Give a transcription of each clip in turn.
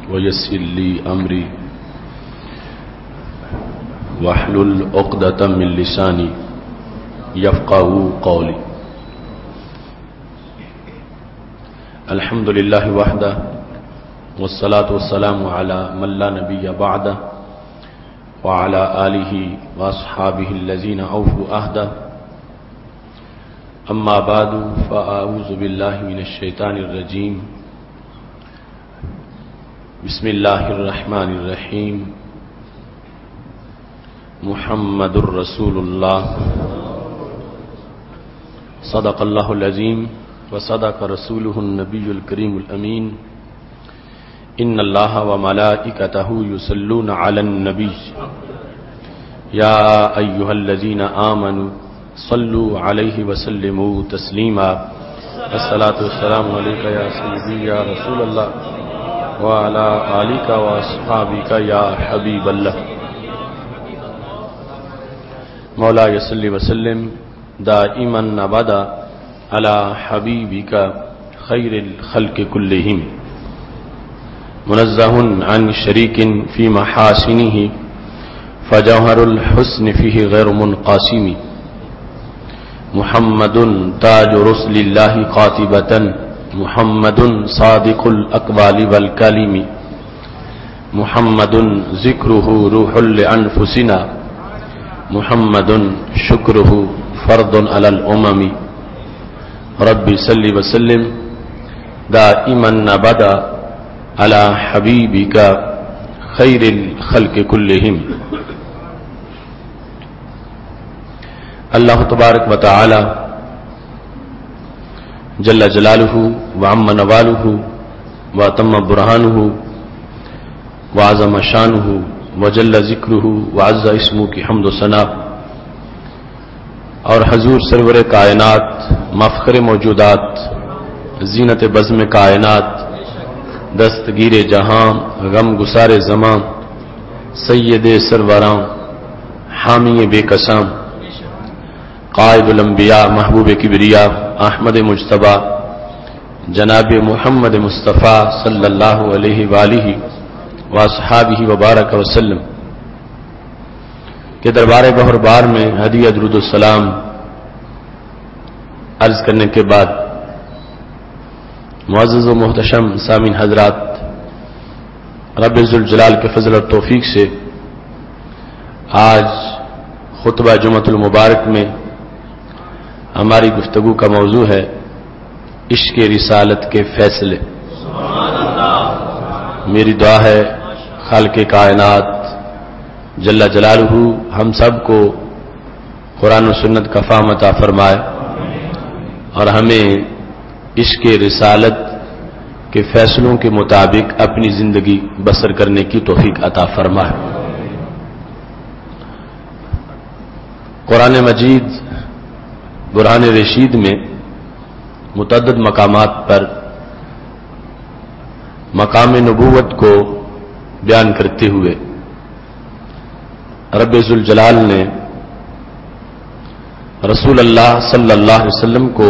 ويسر لي أمري واحلل عقدة من لساني يفقهوا قولي. الحمد لله وحده والصلاة والسلام على من لا نبي بعده وعلى آله وأصحابه الذين أوفوا عهده. أما بعد فأعوذ بالله من الشيطان الرجيم. بسم الله الرحمن الرحيم. محمد رسول الله صدق الله العظيم وصدق رسوله النبي الكريم الأمين. إن الله وملائكته يصلون على النبي يا أيها الذين آمنوا صلوا عليه وسلموا تسليما. الصلاة والسلام عليك يا سيدي يا رسول الله وعلى آلك وأصحابك يا حبيب الله. مولاي صل وسلم دائما أبدا على حبيبك خير الخلق كلهم منزه عن شريك في محاسنه فجوهر الحسن فيه غير منقاسم. محمد تاج رسل الله قاطبة محمد صادق الأقوال والكلم. محمد ذكره روح لأنفسنا محمد شكره فرض على الأمم. ربي صل وسلم دائما أبدا على حبيبك خير الخلق كلهم. اللہ تبارک و تعالی جل جلالہ وعم نوالہ واتم برہانہ وعظم شانہ وجل ذکرہ وعز اسمہ کی حمد و ثنا اور حضور سرور کائنات مفخر موجودات زینت بزم کائنات دستگیر جہاں غم گسار زمان سید سروراں حامی بے قسام قائد الانبیاء محبوب کبریا احمد مجتبی جناب محمد مصطفیٰ صلی اللہ علیہ وآلہ واصحابہ وبارک وسلم کے دربار بہر بار میں ہدیہ درود السلام عرض کرنے کے بعد معزز و محتشم سامعین حضرات، رب ذوالجلال کے فضل اور توفیق سے آج خطبہ جمعۃ المبارک میں ہماری گفتگو کا موضوع ہے عشق رسالت کے فیصلے. میری دعا ہے خالق کائنات جل جلالہ ہم سب کو قرآن و سنت کا فہم عطا فرمائے اور ہمیں عشق رسالت کے فیصلوں کے مطابق اپنی زندگی بسر کرنے کی توفیق عطا فرمائے. قرآن مجید برہان رشید میں متعدد مقامات پر مقام نبوت کو بیان کرتے ہوئے رب ذوالجلال نے رسول اللہ صلی اللہ علیہ وسلم کو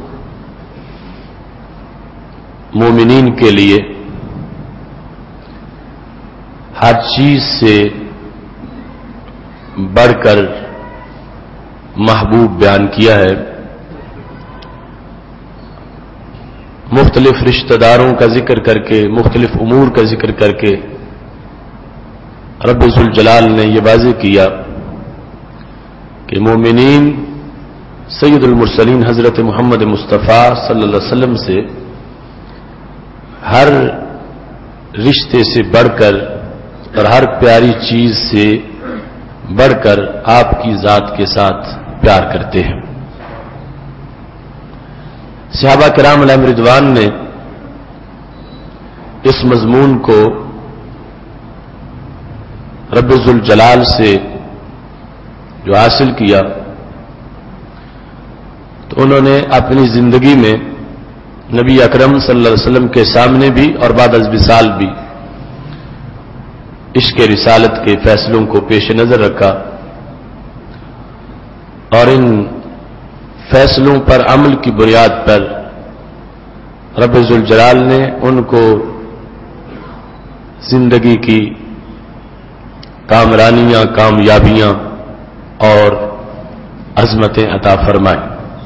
مومنین کے لیے ہر چیز سے بڑھ کر محبوب بیان کیا ہے. مختلف رشتہ داروں کا ذکر کر کے مختلف امور کا ذکر کر کے رب ذوالجلال نے یہ واضح کیا کہ مومنین سید المرسلین حضرت محمد مصطفیٰ صلی اللہ علیہ وسلم سے ہر رشتے سے بڑھ کر اور ہر پیاری چیز سے بڑھ کر آپ کی ذات کے ساتھ پیار کرتے ہیں. صحابہ کرام علیہم رضوان نے اس مضمون کو رب ذوالجلال سے جو حاصل کیا تو انہوں نے اپنی زندگی میں نبی اکرم صلی اللہ علیہ وسلم کے سامنے بھی اور بعد از وصال بھی عشق رسالت کے فیصلوں کو پیش نظر رکھا اور ان فیصلوں پر عمل کی بنیاد پر رب ذوالجلال نے ان کو زندگی کی کامرانیاں، کامیابیاں اور عظمتیں عطا فرمائے۔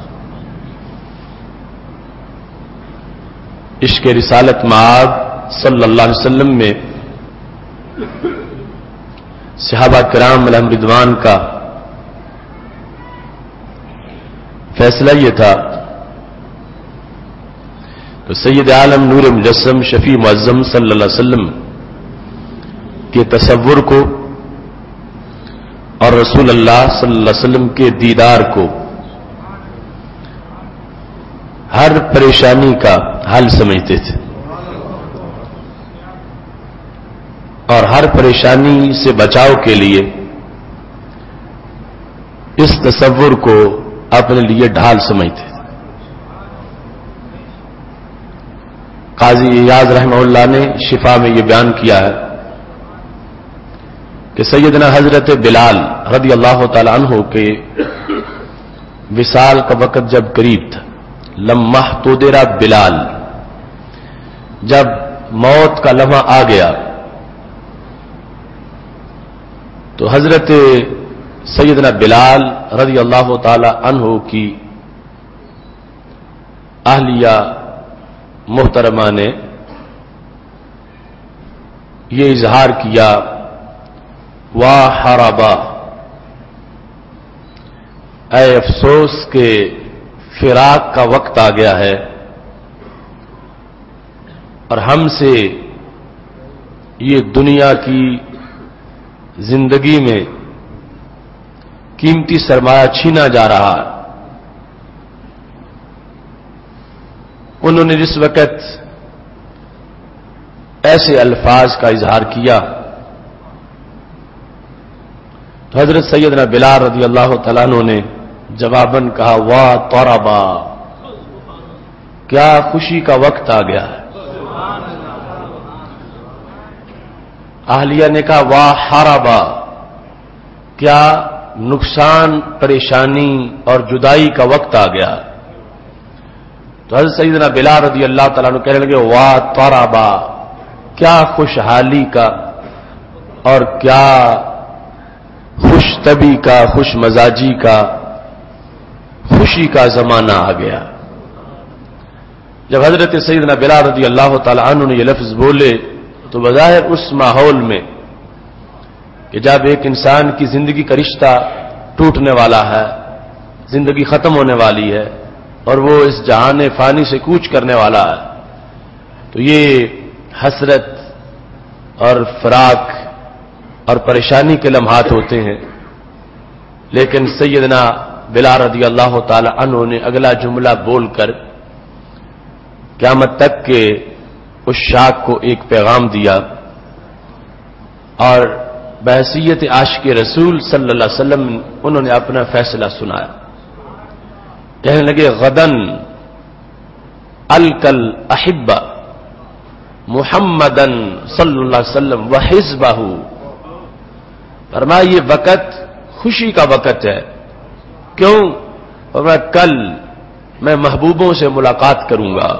عشق رسالت مآب صلی اللہ علیہ وسلم میں صحابہ کرام علیہم رضوان کا فیصلہ یہ تھا تو سید عالم نور مجسم شفیع معظم صلی اللہ علیہ وسلم کے تصور کو اور رسول اللہ صلی اللہ علیہ وسلم کے دیدار کو ہر پریشانی کا حل سمجھتے تھے اور ہر پریشانی سے بچاؤ کے لیے اس تصور کو اپنے لیے ڈھال سمجھتے تھے۔ قاضی ایاز رحمہ اللہ نے شفا میں یہ بیان کیا ہے کہ سیدنا حضرت بلال رضی اللہ تعالی عنہ کے وصال کا وقت جب قریب تھا، لمحہ تودرا بلال، جب موت کا لمحہ آ گیا تو حضرت سیدنا بلال رضی اللہ تعالی عنہ کی اہلیہ محترمہ نے یہ اظہار کیا، واہ حرابا، اے افسوس کہ فراق کا وقت آ گیا ہے اور ہم سے یہ دنیا کی زندگی میں قیمتی سرمایہ چھینا جا رہا ہے۔ انہوں نے جس وقت ایسے الفاظ کا اظہار کیا تو حضرت سیدنا بلال رضی اللہ تعالیٰ عنہ نے جواباً کہا، واہ طربا، کیا خوشی کا وقت آ گیا ہے۔ اہلیہ نے کہا، واہ حرابا، کیا نقصان، پریشانی اور جدائی کا وقت آ گیا۔ تو حضرت سیدنا بلال رضی اللہ تعالیٰ عنہ کہنے لگے، واہ طربا، کیا خوشحالی کا اور کیا خوش طبی کا، خوش مزاجی کا، خوشی کا زمانہ آ گیا۔ جب حضرت سیدنا بلال رضی اللہ تعالی عنہ نے یہ لفظ بولے تو بظاہر اس ماحول میں کہ جب ایک انسان کی زندگی کا رشتہ ٹوٹنے والا ہے، زندگی ختم ہونے والی ہے اور وہ اس جہان فانی سے کوچ کرنے والا ہے، تو یہ حسرت اور فراق اور پریشانی کے لمحات ہوتے ہیں۔ لیکن سیدنا بلال رضی اللہ تعالی عنہ نے اگلا جملہ بول کر قیامت تک کے اس شاخ کو ایک پیغام دیا اور بحیثیت عاشق رسول صلی اللہ علیہ وسلم انہوں نے اپنا فیصلہ سنایا۔ کہنے لگے، غدن الکل احبہ محمدن صلی اللہ علیہ وسلم وحزبہ، فرمایا یہ وقت خوشی کا وقت ہے۔ کیوں؟ فرمایا کل میں محبوبوں سے ملاقات کروں گا۔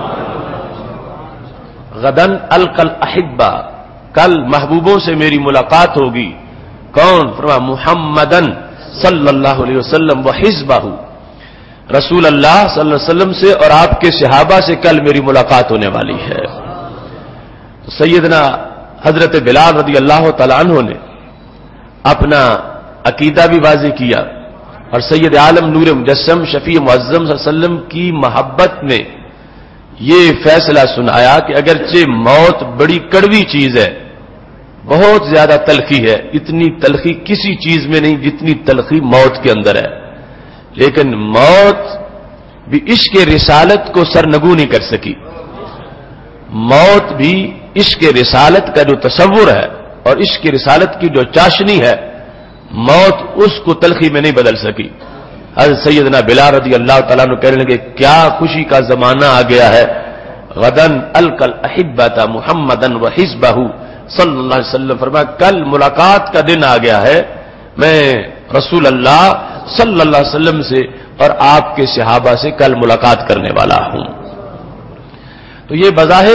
غدن الکل احبہ، کل محبوبوں سے میری ملاقات ہوگی۔ کون؟ فرمایا محمدن صلی اللہ علیہ وسلم وحزبہ، رسول اللہ صلی اللہ علیہ وسلم سے اور آپ کے صحابہ سے کل میری ملاقات ہونے والی ہے۔ سیدنا حضرت بلال رضی اللہ تعالی عنہ نے اپنا عقیدہ بھی واضح کیا اور سید عالم نور مجسم شفیع معظم صلی اللہ علیہ وسلم کی محبت میں یہ فیصلہ سنایا کہ اگرچہ موت بڑی کڑوی چیز ہے، بہت زیادہ تلخی ہے، اتنی تلخی کسی چیز میں نہیں جتنی تلخی موت کے اندر ہے، لیکن موت بھی عشق رسالت کو سرنگو نہیں کر سکی۔ موت بھی عشق رسالت کا جو تصور ہے اور عشق رسالت کی جو چاشنی ہے، موت اس کو تلخی میں نہیں بدل سکی۔ حضرت سیدنا بلال رضی اللہ تعالیٰ عنہ کہنے لگے، کیا خوشی کا زمانہ آ گیا ہے۔ غدن الکل احبۃ محمدن وحزبہ صلی اللہ علیہ وسلم، فرمایا کل ملاقات کا دن آ گیا ہے، میں رسول اللہ صلی اللہ علیہ وسلم سے اور آپ کے صحابہ سے کل ملاقات کرنے والا ہوں۔ تو یہ بظاہر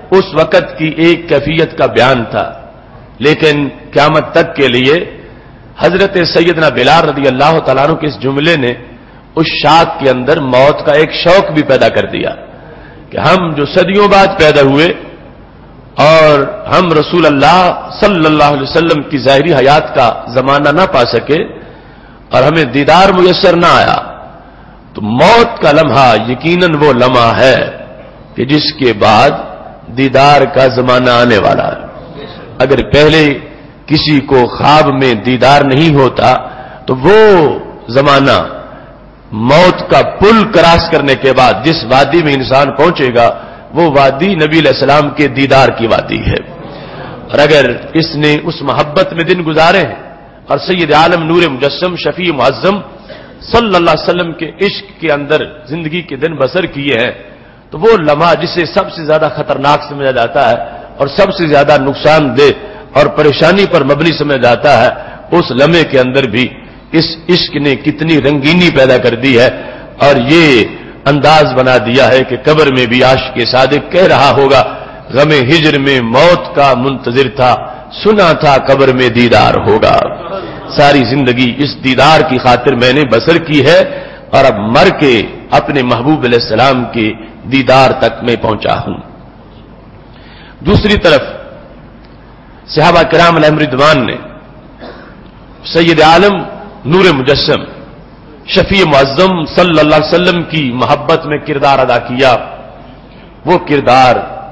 اس وقت کی ایک کیفیت کا بیان تھا، لیکن قیامت تک کے لیے حضرت سیدنا بلال رضی اللہ تعالیٰ عنہ کے اس جملے نے اس شاخ کے اندر موت کا ایک شوق بھی پیدا کر دیا کہ ہم جو صدیوں بعد پیدا ہوئے اور ہم رسول اللہ صلی اللہ علیہ وسلم کی ظاہری حیات کا زمانہ نہ پا سکے اور ہمیں دیدار میسر نہ آیا، تو موت کا لمحہ یقیناً وہ لمحہ ہے کہ جس کے بعد دیدار کا زمانہ آنے والا ہے۔ اگر پہلے کسی کو خواب میں دیدار نہیں ہوتا تو وہ زمانہ موت کا پل کراس کرنے کے بعد جس وادی میں انسان پہنچے گا وہ وادی نبی علیہ السلام کے دیدار کی وادی ہے۔ اور اگر اس نے اس محبت میں دن گزارے ہیں اور سید عالم نور مجسم شفیع معظم صلی اللہ علیہ وسلم کے عشق کے اندر زندگی کے دن بسر کیے ہیں، تو وہ لمحہ جسے سب سے زیادہ خطرناک سمجھا جاتا ہے اور سب سے زیادہ نقصان دہ اور پریشانی پر مبنی سمجھا جاتا ہے، اس لمحے کے اندر بھی اس عشق نے کتنی رنگینی پیدا کر دی ہے اور یہ انداز بنا دیا ہے کہ قبر میں بھی عاشق صادق کہہ رہا ہوگا، غم ہجر میں موت کا منتظر تھا، سنا تھا قبر میں دیدار ہوگا۔ ساری زندگی اس دیدار کی خاطر میں نے بسر کی ہے اور اب مر کے اپنے محبوب علیہ السلام کے دیدار تک میں پہنچا ہوں۔ دوسری طرف صحابہ کرام علیہم رضوان نے سید عالم نور مجسم شفیع معظم صلی اللہ علیہ وسلم کی محبت میں کردار ادا کیا۔ وہ کردار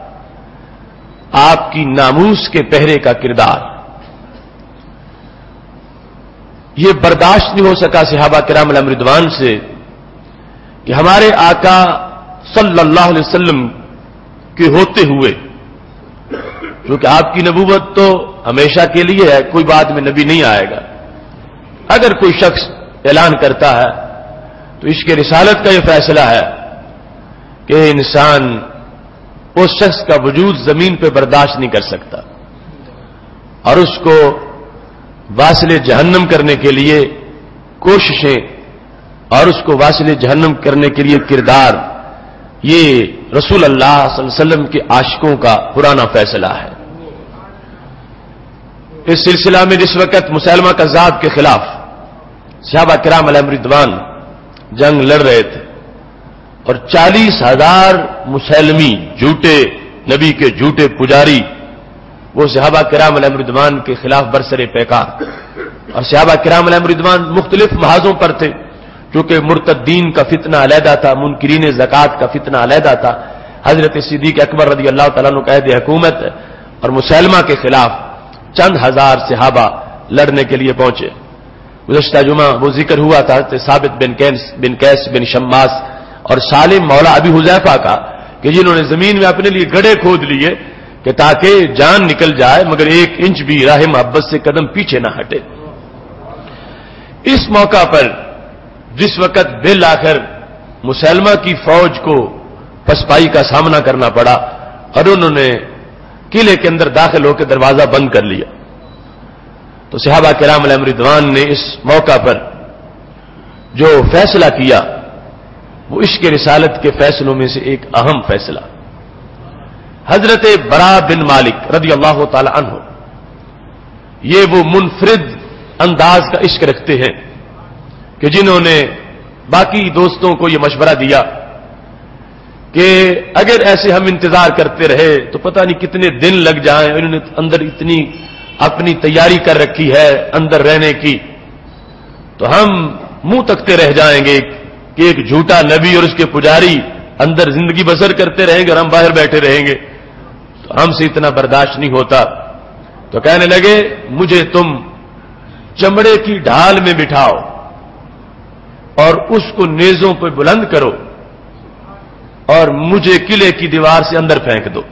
آپ کی ناموس کے پہرے کا کردار، یہ برداشت نہیں ہو سکا صحابہ کرام علیہم رضوان سے کہ ہمارے آقا صلی اللہ علیہ وسلم کے ہوتے ہوئے، کیونکہ آپ کی نبوت تو ہمیشہ کے لیے ہے، کوئی بعد میں نبی نہیں آئے گا۔ اگر کوئی شخص اعلان کرتا ہے تو اس کے رسالت کا یہ فیصلہ ہے کہ انسان اس شخص کا وجود زمین پہ برداشت نہیں کر سکتا اور اس کو واصل جہنم کرنے کے لیے کوششیں اور اس کو واصل جہنم کرنے کے لیے کردار، یہ رسول اللہ صلی اللہ علیہ وسلم کے عاشقوں کا پرانا فیصلہ ہے۔ اس سلسلہ میں جس وقت مسیلمہ کذاب کے خلاف صحابہ کرام علیہم رضوان جنگ لڑ رہے تھے اور 40,000 مسلمی جھوٹے نبی کے جھوٹے پجاری وہ صحابہ کرام علیہم رضوان کے خلاف برسر پیکار، اور صحابہ کرام علیہم رضوان مختلف محاذوں پر تھے، کیونکہ مرتدین کا فتنہ علیحدہ تھا، منکرین زکات کا فتنہ علیحدہ تھا۔ حضرت صدیق اکبر رضی اللہ تعالیٰ عنہ قائد حکومت اور مسیلمہ کے خلاف چند ہزار صحابہ لڑنے کے لیے پہنچے۔ گزشتہ جمعہ وہ ذکر ہوا تھا ثابت بن قیس بن شماس اور سالم مولا ابی حذیفہ کا کہ جنہوں نے زمین میں اپنے لیے گڑھے کھود لیے کہ تاکہ جان نکل جائے مگر 1 انچ بھی راہ محبت سے قدم پیچھے نہ ہٹے۔ اس موقع پر جس وقت بالآخر مسیلمہ کی فوج کو پسپائی کا سامنا کرنا پڑا اور انہوں نے قلعے کے اندر داخل ہو کے دروازہ بند کر لیا، تو صحابہ کرام علیہم رضوان نے اس موقع پر جو فیصلہ کیا وہ عشق رسالت کے فیصلوں میں سے ایک اہم فیصلہ، حضرت برا بن مالک رضی اللہ تعالی عنہ یہ وہ منفرد انداز کا عشق رکھتے ہیں کہ جنہوں نے باقی دوستوں کو یہ مشورہ دیا کہ اگر ایسے ہم انتظار کرتے رہے تو پتہ نہیں کتنے دن لگ جائیں، انہوں نے اندر اتنی اپنی تیاری کر رکھی ہے اندر رہنے کی، تو ہم منہ تکتے رہ جائیں گے کہ ایک جھوٹا نبی اور اس کے پجاری اندر زندگی بسر کرتے رہیں گے اور ہم باہر بیٹھے رہیں گے، تو ہم سے اتنا برداشت نہیں ہوتا۔ تو کہنے لگے مجھے تم چمڑے کی ڈھال میں بٹھاؤ اور اس کو نیزوں پہ بلند کرو اور مجھے قلعے کی دیوار سے اندر پھینک دو۔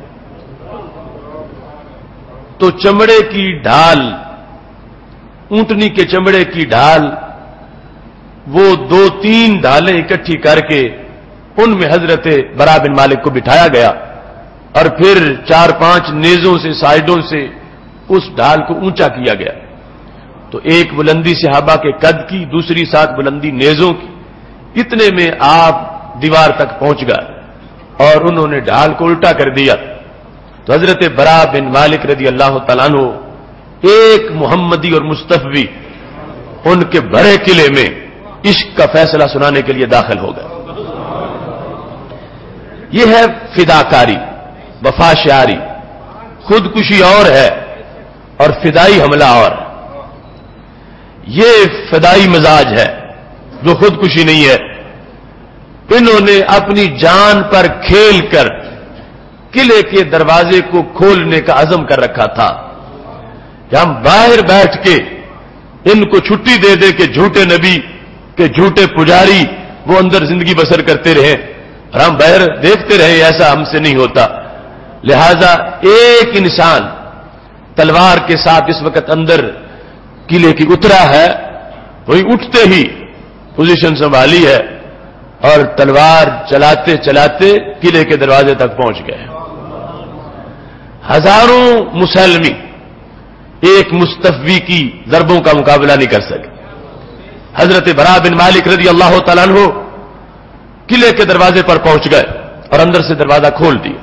تو چمڑے کی ڈھال، اونٹنی کے چمڑے کی ڈھال، وہ 2-3 ڈھالیں اکٹھی کر کے ان میں حضرت برا بن مالک کو بٹھایا گیا اور پھر 4-5 نیزوں سے سائیڈوں سے اس ڈھال کو اونچا کیا گیا، تو ایک بلندی صحابہ کے قد کی، دوسری ساتھ بلندی نیزوں کی، اتنے میں آپ دیوار تک پہنچ گئے اور انہوں نے ڈھال کو الٹا کر دیا تو حضرت برا بن مالک رضی اللہ تعالیٰ عنہ ایک محمدی اور مصطفی ان کے بڑے قلعے میں عشق کا فیصلہ سنانے کے لیے داخل ہو گئے. یہ ہے فداکاری، وفا شعاری. خودکشی اور ہے اور فدائی حملہ اور. یہ فدائی مزاج ہے جو خودکشی نہیں ہے. انہوں نے اپنی جان پر کھیل کر قلعے کے دروازے کو کھولنے کا عزم کر رکھا تھا کہ ہم باہر بیٹھ کے ان کو چھٹی دے دے کہ جھوٹے نبی کے جھوٹے پجاری وہ اندر زندگی بسر کرتے رہیں اور ہم باہر دیکھتے رہیں. ایسا ہم سے نہیں ہوتا. لہذا ایک انسان تلوار کے ساتھ اس وقت اندر قلعے کی اترا ہے، وہی اٹھتے ہی پوزیشن سنبھالی ہے اور تلوار چلاتے چلاتے قلعے کے دروازے تک پہنچ گئے. ہزاروں مسلمی ایک مصطفی کی ضربوں کا مقابلہ نہیں کر سکے. حضرت برا بن مالک رضی اللہ تعالیٰ عنہ قلعے کے دروازے پر پہنچ گئے اور اندر سے دروازہ کھول دیا.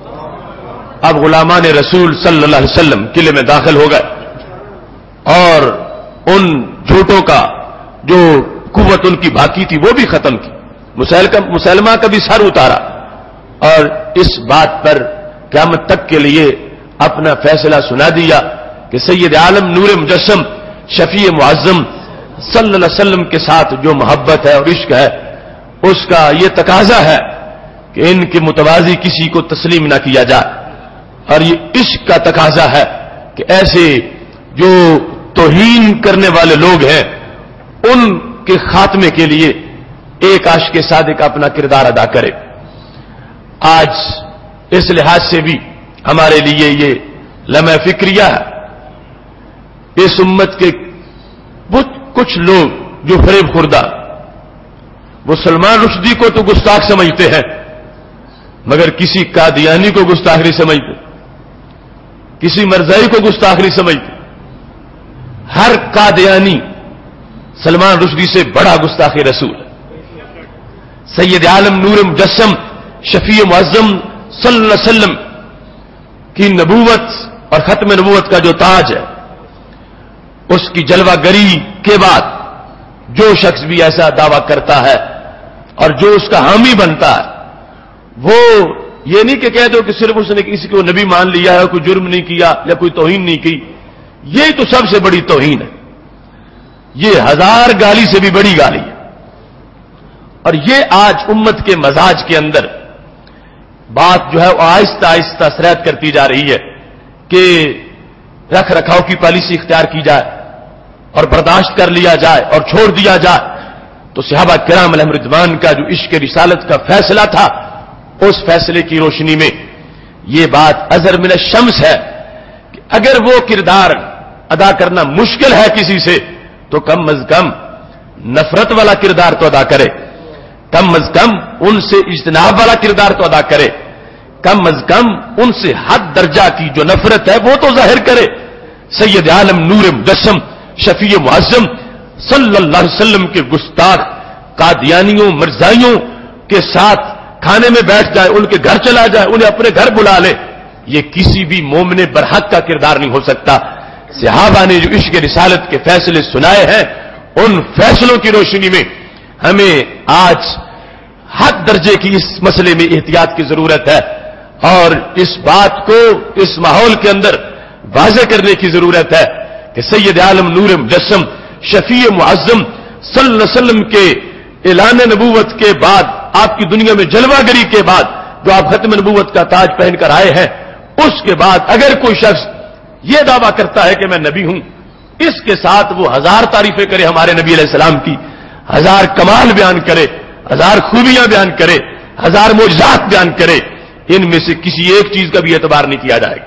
اب غلامان رسول صلی اللہ علیہ وسلم قلعے میں داخل ہو گئے اور ان جھوٹوں کا جو قوت ان کی باقی تھی وہ بھی ختم کی. مسلمہ کا بھی سر اتارا اور اس بات پر قیامت تک کے لیے اپنا فیصلہ سنا دیا کہ سید عالم نور مجسم شفیع معظم صلی اللہ علیہ وسلم کے ساتھ جو محبت ہے اور عشق ہے اس کا یہ تقاضا ہے کہ ان کے متوازی کسی کو تسلیم نہ کیا جائے. اور یہ عشق کا تقاضا ہے کہ ایسے جو توہین کرنے والے لوگ ہیں ان کے خاتمے کے لیے ایک عاشق صادق اپنا کردار ادا کرے. آج اس لحاظ سے بھی ہمارے لیے یہ لمحہ فکریہ ہے. اس امت کے کچھ لوگ جو فریب خوردہ وہ سلمان رشدی کو تو گستاخ سمجھتے ہیں مگر کسی قادیانی کو گستاخ نہیں سمجھتے، کسی مرزائی کو گستاخ نہیں سمجھتے. ہر قادیانی سلمان رشدی سے بڑا گستاخ رسول ہے. سید عالم نور مجسم شفیع معظم صلی اللہ علیہ وسلم کی نبوت اور ختم نبوت کا جو تاج ہے اس کی جلوہ گری کے بعد جو شخص بھی ایسا دعویٰ کرتا ہے اور جو اس کا حامی بنتا ہے وہ یہ نہیں کہ کہہ دو کہ صرف اس نے کسی کو نبی مان لیا ہے، کوئی جرم نہیں کیا یا کوئی توہین نہیں کی. یہ تو سب سے بڑی توہین ہے. یہ ہزار گالی سے بھی بڑی گالی ہے. اور یہ آج امت کے مزاج کے اندر بات جو ہے وہ آہستہ آہستہ سرایت کرتی جا رہی ہے کہ رکھ رکھاؤ کی پالیسی اختیار کی جائے اور برداشت کر لیا جائے اور چھوڑ دیا جائے. تو صحابہ کرام علیہم رضوان کا جو عشق رسالت کا فیصلہ تھا اس فیصلے کی روشنی میں یہ بات ازہر من الشمس ہے کہ اگر وہ کردار ادا کرنا مشکل ہے کسی سے تو کم از کم نفرت والا کردار تو ادا کرے، کم از کم ان سے اجتناب والا کردار تو ادا کرے، کم از کم ان سے حد درجہ کی جو نفرت ہے وہ تو ظاہر کرے. سید عالم نور مجسم شفیع معظم صلی اللہ علیہ وسلم کے گستاخ قادیانیوں مرزائیوں کے ساتھ کھانے میں بیٹھ جائے، ان کے گھر چلا جائے، انہیں اپنے گھر بلا لے، یہ کسی بھی مومن برحق کا کردار نہیں ہو سکتا. صحابہ نے جو عشق رسالت کے فیصلے سنائے ہیں ان فیصلوں کی روشنی میں ہمیں آج حد درجے کی اس مسئلے میں احتیاط کی ضرورت ہے اور اس بات کو اس ماحول کے اندر واضح کرنے کی ضرورت ہے کہ سید عالم نور مجسم شفیع معظم صلی اللہ علیہ وسلم کے اعلان نبوت کے بعد آپ کی دنیا میں جلوہ گری کے بعد جو آپ ختم نبوت کا تاج پہن کر آئے ہیں اس کے بعد اگر کوئی شخص یہ دعویٰ کرتا ہے کہ میں نبی ہوں، اس کے ساتھ وہ ہزار تعریفیں کرے ہمارے نبی علیہ السلام کی، ہزار کمال بیان کرے، ہزار خوبیاں بیان کرے، ہزار معجزات بیان کرے، ان میں سے کسی ایک چیز کا بھی اعتبار نہیں کیا جائے گا.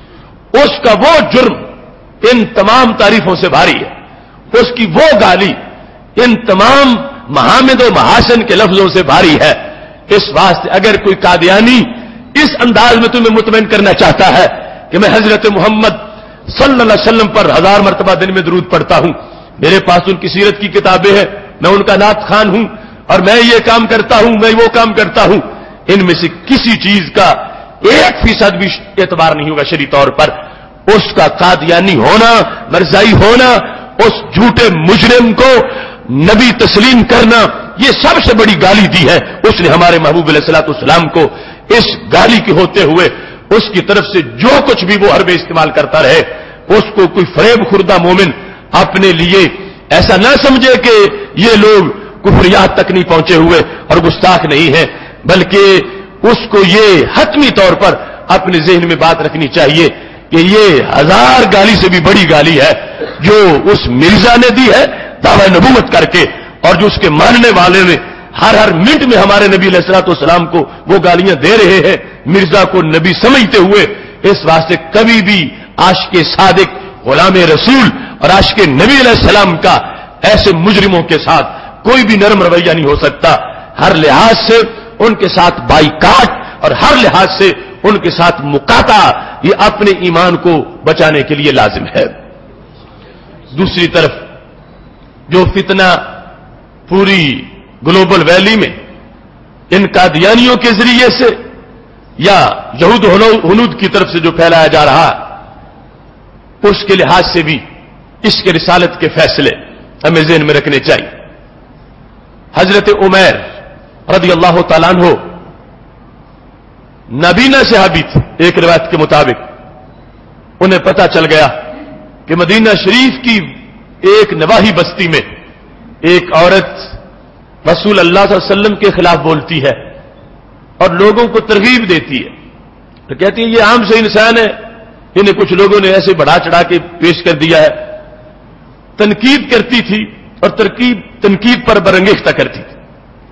اس کا وہ جرم ان تمام تعریفوں سے بھاری ہے، اس کی وہ گالی ان تمام محامد و محاسن کے لفظوں سے بھاری ہے. اس واسطے اگر کوئی قادیانی اس انداز میں تمہیں مطمئن کرنا چاہتا ہے کہ میں حضرت محمد صلی اللہ علیہ وسلم پر 1000 مرتبہ دن میں درود پڑھتا ہوں، میرے پاس ان کی سیرت کی کتابیں ہیں، میں ان کا نعت خوان ہوں اور میں یہ کام کرتا ہوں، میں وہ کام کرتا ہوں، ان میں سے کسی چیز کا 1% بھی اعتبار نہیں ہوگا شرعی طور پر. اس کا قادیانی ہونا، مرزائی ہونا، اس جھوٹے مجرم کو نبی تسلیم کرنا، یہ سب سے بڑی گالی دی ہے اس نے ہمارے محبوب علیہ الصلوۃ والسلام کو. اس گالی کے ہوتے ہوئے اس کی طرف سے جو کچھ بھی وہ حربے استعمال کرتا رہے، اس کو کوئی فریب خوردہ مومن اپنے لیے ایسا نہ سمجھے کہ یہ لوگ کفریات تک نہیں پہنچے ہوئے اور گستاخ نہیں ہیں، بلکہ اس کو یہ حتمی طور پر اپنے ذہن میں بات رکھنی چاہیے کہ یہ 1000 گالی سے بھی بڑی گالی ہے جو اس مرزا نے دی ہے دعوی نبوت کر کے، اور جو اس کے ماننے والے نے ہر منٹ میں ہمارے نبی علیہ الصلوۃ والسلام کو وہ گالیاں دے رہے ہیں مرزا کو نبی سمجھتے ہوئے. اس واسطے کبھی بھی عاشق صادق غلام رسول اور عاشق نبی علیہ السلام کا ایسے مجرموں کے ساتھ کوئی بھی نرم رویہ نہیں ہو سکتا. ہر لحاظ سے ان کے ساتھ بائیکاٹ اور ہر لحاظ سے ان کے ساتھ مقاطعہ یہ اپنے ایمان کو بچانے کے لیے لازم ہے. دوسری طرف جو فتنہ پوری گلوبل ویلی میں ان قادیانیوں کے ذریعے سے یا یہود ہنود کی طرف سے جو پھیلایا جا رہا ہے، اس کے لحاظ سے بھی اس کے رسالت کے فیصلے ہمیں ذہن میں رکھنے چاہیے. حضرت عمیر رضی اللہ تعالیٰ عنہ نابینا صحابی تھے. ایک روایت کے مطابق انہیں پتہ چل گیا کہ مدینہ شریف کی ایک نواحی بستی میں ایک عورت رسول اللہ صلی اللہ علیہ وسلم کے خلاف بولتی ہے اور لوگوں کو ترغیب دیتی ہے. تو کہتی ہے یہ عام سے انسان ہے، انہیں کچھ لوگوں نے ایسے بڑھا چڑھا کے پیش کر دیا ہے. تنقید کرتی تھی اور تنقید پر برانگیختہ کرتی تھی.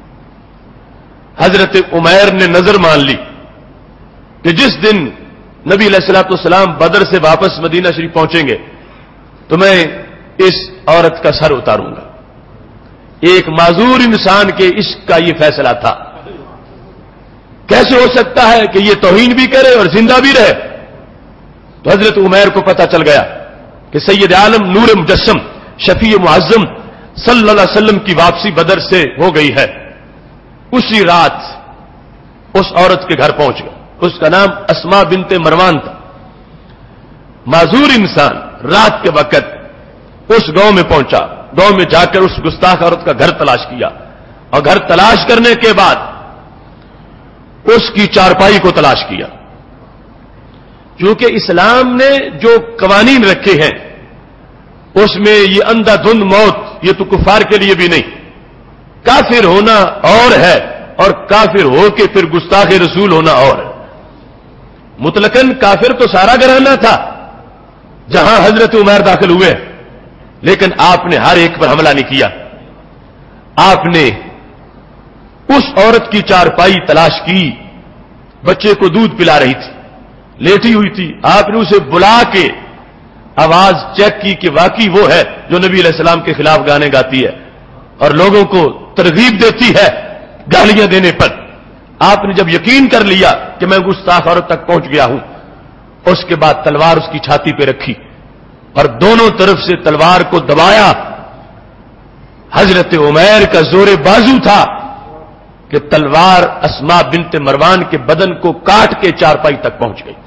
حضرت عمیر نے نظر مان لی کہ جس دن نبی علیہ الصلوۃ والسلام بدر سے واپس مدینہ شریف پہنچیں گے تو میں اس عورت کا سر اتاروں گا. ایک معذور انسان کے عشق کا یہ فیصلہ تھا. کیسے ہو سکتا ہے کہ یہ توہین بھی کرے اور زندہ بھی رہے؟ تو حضرت عمیر کو پتہ چل گیا کہ سید عالم نور مجسم شفیع معظم صلی اللہ علیہ وسلم کی واپسی بدر سے ہو گئی ہے. اسی رات اس عورت کے گھر پہنچ گیا. اس کا نام اسماء بنت مروان تھا. معذور انسان رات کے وقت اس گاؤں میں پہنچا. گاؤں میں جا کر اس گستاخ عورت کا گھر تلاش کیا اور گھر تلاش کرنے کے بعد اس کی چارپائی کو تلاش کیا. کیونکہ اسلام نے جو قوانین رکھے ہیں اس میں یہ اندھا دھند موت یہ تو کفار کے لیے بھی نہیں. کافر ہونا اور ہے اور کافر ہو کے پھر گستاخ رسول ہونا اور ہے. مطلقاً کافر تو سارا گھرانہ تھا جہاں حضرت عمیر داخل ہوئے، لیکن آپ نے ہر ایک پر حملہ نہیں کیا. آپ نے اس عورت کی چارپائی تلاش کی. بچے کو دودھ پلا رہی تھی، لیٹی ہوئی تھی. آپ نے اسے بلا کے آواز چیک کی کہ واقعی وہ ہے جو نبی علیہ السلام کے خلاف گانے گاتی ہے اور لوگوں کو ترغیب دیتی ہے گالیاں دینے پر. آپ نے جب یقین کر لیا کہ میں گستاخ عورت تک پہنچ گیا ہوں، اس کے بعد تلوار اس کی چھاتی پہ رکھی اور دونوں طرف سے تلوار کو دبایا. حضرت عمیر کا زور بازو تھا کہ تلوار اسماء بنت مروان کے بدن کو کاٹ کے چارپائی تک پہنچ گئی.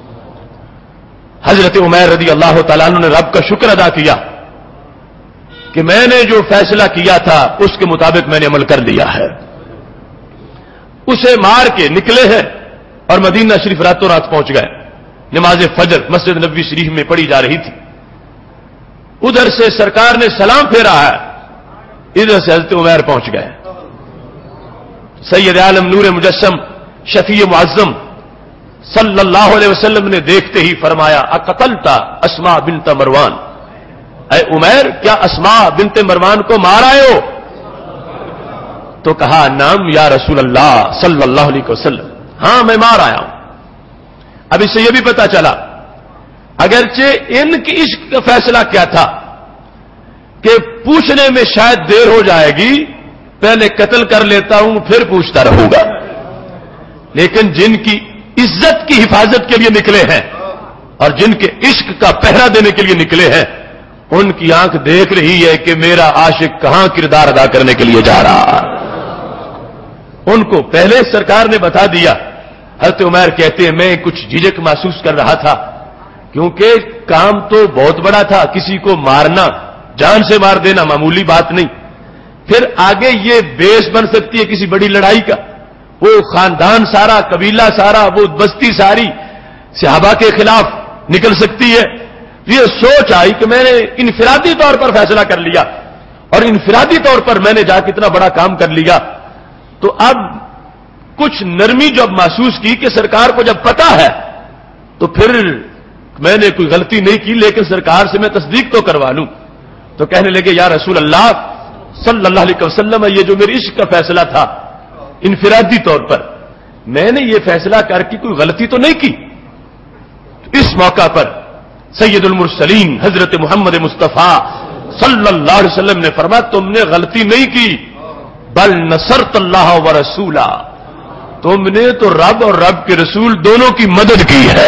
حضرت عمیر رضی اللہ تعالیٰ عنہ نے رب کا شکر ادا کیا کہ میں نے جو فیصلہ کیا تھا اس کے مطابق میں نے عمل کر لیا ہے. اسے مار کے نکلے ہیں اور مدینہ شریف راتوں رات پہنچ گئے. نماز فجر مسجد نبوی شریف میں پڑھی جا رہی تھی. ادھر سے سرکار نے سلام پھیرا ہے، ادھر سے حضرت عمیر پہنچ گئے. سید عالم نور مجسم شفیع معظم صلی اللہ علیہ وسلم نے دیکھتے ہی فرمایا اقتلتا اسماء بنت مروان. اے عمیر کیا اسماء بنت مروان کو مار آئے ہو؟ تو کہا نام یا رسول اللہ صلی اللہ علیہ وسلم، ہاں میں مار آیا ہوں. اب اس سے یہ بھی پتا چلا اگرچہ ان کی عشق کا فیصلہ کیا تھا کہ پوچھنے میں شاید دیر ہو جائے گی، پہلے قتل کر لیتا ہوں پھر پوچھتا رہوں گا، لیکن جن کی عزت کی حفاظت کے لیے نکلے ہیں اور جن کے عشق کا پہرا دینے کے لیے نکلے ہیں ان کی آنکھ دیکھ رہی ہے کہ میرا عاشق کہاں کردار ادا کرنے کے لیے جا رہا. ان کو پہلے سرکار نے بتا دیا. حضرت عمر کہتے ہیں میں کچھ جھجک محسوس کر رہا تھا کیونکہ کام تو بہت بڑا تھا، کسی کو مارنا، جان سے مار دینا معمولی بات نہیں، پھر آگے یہ بیس بن سکتی ہے کسی بڑی لڑائی کا، وہ خاندان سارا، قبیلہ سارا، وہ بستی ساری صحابہ کے خلاف نکل سکتی ہے۔ یہ سوچ آئی کہ میں نے انفرادی طور پر فیصلہ کر لیا، اور انفرادی طور پر میں نے جا کے اتنا بڑا کام کر لیا، تو اب کچھ نرمی جب محسوس کی کہ سرکار کو جب پتا ہے تو پھر میں نے کوئی غلطی نہیں کی، لیکن سرکار سے میں تصدیق تو کروا لوں۔ تو کہنے لگے یا رسول اللہ صلی اللہ علیہ وسلم، یہ جو میرے عشق کا فیصلہ تھا انفرادی طور پر، میں نے یہ فیصلہ کر کے کوئی غلطی تو نہیں کی۔ اس موقع پر سید المرسلین حضرت محمد مصطفیٰ صلی اللہ علیہ وسلم نے فرمایا تم نے غلطی نہیں کی، بل نصرت اللہ و رسولہ، تم نے تو رب اور رب کے رسول دونوں کی مدد کی ہے۔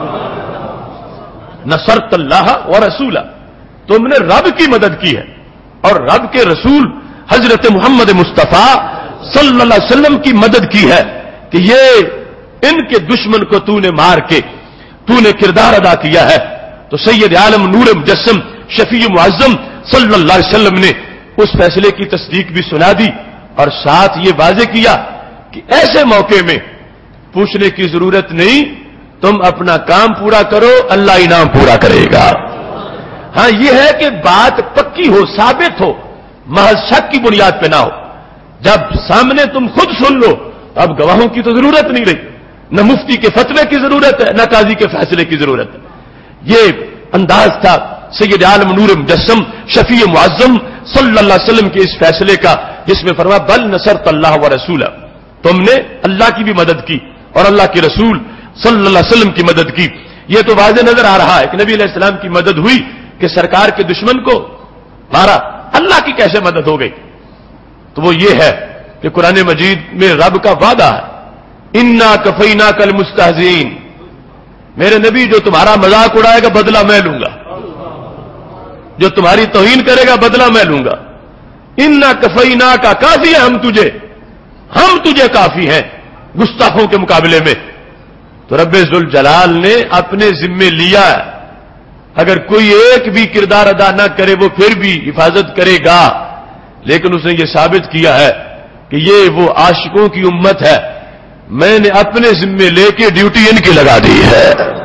نصرت اللہ و رسولہ، تم نے رب کی مدد کی ہے اور رب کے رسول حضرت محمد مصطفیٰ صلی اللہ علیہ وسلم کی مدد کی ہے کہ یہ ان کے دشمن کو تو نے مار کے تو نے کردار ادا کیا ہے۔ تو سید عالم نور مجسم شفیع معظم صلی اللہ علیہ وسلم نے اس فیصلے کی تصدیق بھی سنا دی، اور ساتھ یہ واضح کیا کہ ایسے موقع میں پوچھنے کی ضرورت نہیں، تم اپنا کام پورا کرو، اللہ انعام پورا کرے گا۔ ہاں یہ ہے کہ بات پکی ہو، ثابت ہو، محض شک کی بنیاد پہ نہ ہو۔ جب سامنے تم خود سن لو اب گواہوں کی تو ضرورت نہیں رہی، نہ مفتی کے فتوے کی ضرورت ہے، نہ قاضی کے فیصلے کی ضرورت ہے۔ یہ انداز تھا سید عالم نور مجسم شفیع معظم صلی اللہ علیہ وسلم کے اس فیصلے کا، جس میں فرمایا بل نصرت اللہ و رسولہ، تم نے اللہ کی بھی مدد کی اور اللہ کے رسول صلی اللہ علیہ وسلم کی مدد کی۔ یہ تو واضح نظر آ رہا ہے کہ نبی علیہ السلام کی مدد ہوئی کہ سرکار کے دشمن کو مارا، اللہ کی کیسے مدد ہو گئی؟ تو وہ یہ ہے کہ قرآن مجید میں رب کا وعدہ ہے، انا کفیناک المستہزئین، میرے نبی جو تمہارا مذاق اڑائے گا بدلہ میں لوں گا، جو تمہاری توہین کرے گا بدلہ میں لوں گا۔ انا کفیناک، کافی ہے ہم تجھے کافی ہیں گستاخوں کے مقابلے میں۔ تو رب ذوالجلال نے اپنے ذمے لیا ہے، اگر کوئی ایک بھی کردار ادا نہ کرے وہ پھر بھی حفاظت کرے گا، لیکن اس نے یہ ثابت کیا ہے کہ یہ وہ عاشقوں کی امت ہے، میں نے اپنے ذمے لے کے ڈیوٹی ان کی لگا دی ہے۔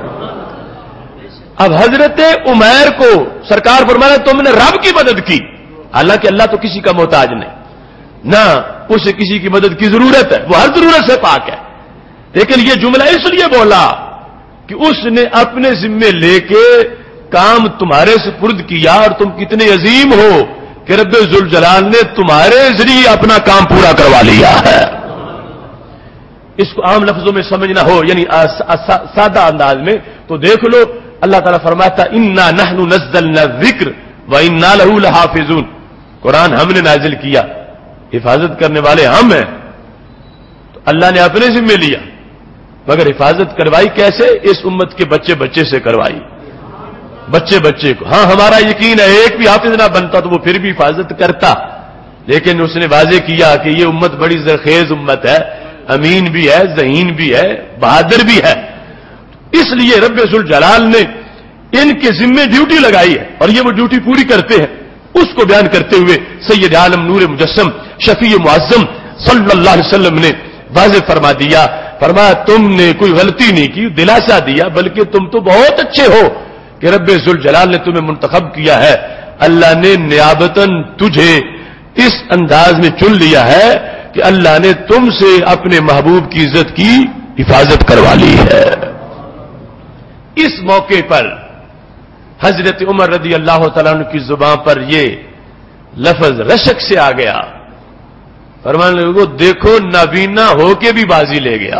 اب حضرت عمیر کو سرکار فرمایا تم نے رب کی مدد کی، حالانکہ اللہ تو کسی کا محتاج نہیں، نہ اسے کسی کی مدد کی ضرورت ہے، وہ ہر ضرورت سے پاک ہے، لیکن یہ جملہ اس لیے بولا کہ اس نے اپنے ذمے لے کے کام تمہارے سپرد کیا، اور تم کتنے عظیم ہو کہ رب ذوالجلال نے تمہارے ذریعے اپنا کام پورا کروا لیا ہے۔ اس کو عام لفظوں میں سمجھنا ہو، یعنی سادہ انداز میں تو دیکھ لو، اللہ تعالیٰ فرماتا انا نحن نزلنا الذکر وانا لہ لحافظون، قرآن ہم نے نازل کیا، حفاظت کرنے والے ہم ہیں۔ تو اللہ نے اپنے ذمے لیا، مگر حفاظت کروائی کیسے؟ اس امت کے بچے بچے سے کروائی، بچے بچے کو۔ ہاں ہمارا یقین ہے ایک بھی حافظ نہ بنتا تو وہ پھر بھی حفاظت کرتا، لیکن اس نے واضح کیا کہ یہ امت بڑی زرخیز امت ہے، امین بھی ہے، ذہین بھی ہے، بہادر بھی ہے، اس لیے رب ذوالجلال نے ان کے ذمے ڈیوٹی لگائی ہے، اور یہ وہ ڈیوٹی پوری کرتے ہیں۔ اس کو بیان کرتے ہوئے سید عالم نور مجسم شفیع معظم صلی اللہ علیہ وسلم نے واضح فرما دیا، فرمایا تم نے کوئی غلطی نہیں کی، دلاسا دیا، بلکہ تم تو بہت اچھے ہو کہ رب ذوالجلال نے تمہیں منتخب کیا ہے، اللہ نے نیابتاً تجھے اس انداز میں چن لیا ہے کہ اللہ نے تم سے اپنے محبوب کی عزت کی حفاظت کروا لی ہے۔ اس موقع پر حضرت عمر رضی اللہ تعالیٰ عنہ کی زبان پر یہ لفظ رشک سے آ گیا، فرمانے لگے دیکھو نابینا ہو کے بھی بازی لے گیا،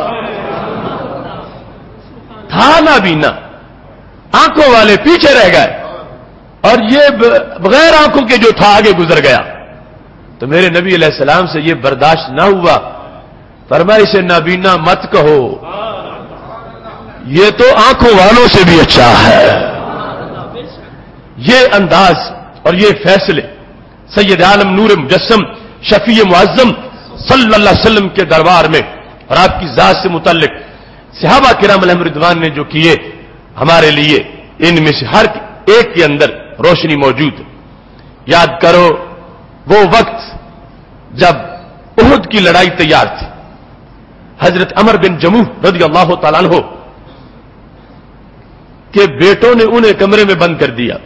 تھا نابینا، آنکھوں والے پیچھے رہ گئے، اور یہ بغیر آنکھوں کے جو تھا آگے گزر گیا۔ تو میرے نبی علیہ السلام سے یہ برداشت نہ ہوا، فرمایا اسے نابینا مت کہو، یہ تو آنکھوں والوں سے بھی اچھا ہے۔ یہ انداز اور یہ فیصلے سید عالم نور مجسم شفیع معظم صلی اللہ علیہ وسلم کے دربار میں اور آپ کی ذات سے متعلق صحابہ کرام علیہم رضوان نے جو کیے ہمارے لیے، ان میں سے ہر ایک کے اندر روشنی موجود ہے۔ یاد کرو وہ وقت جب احد کی لڑائی تیار تھی، حضرت عمر بن جموح رضی اللہ تعالیٰ عنہ کے بیٹوں نے انہیں کمرے میں بند کر دیا،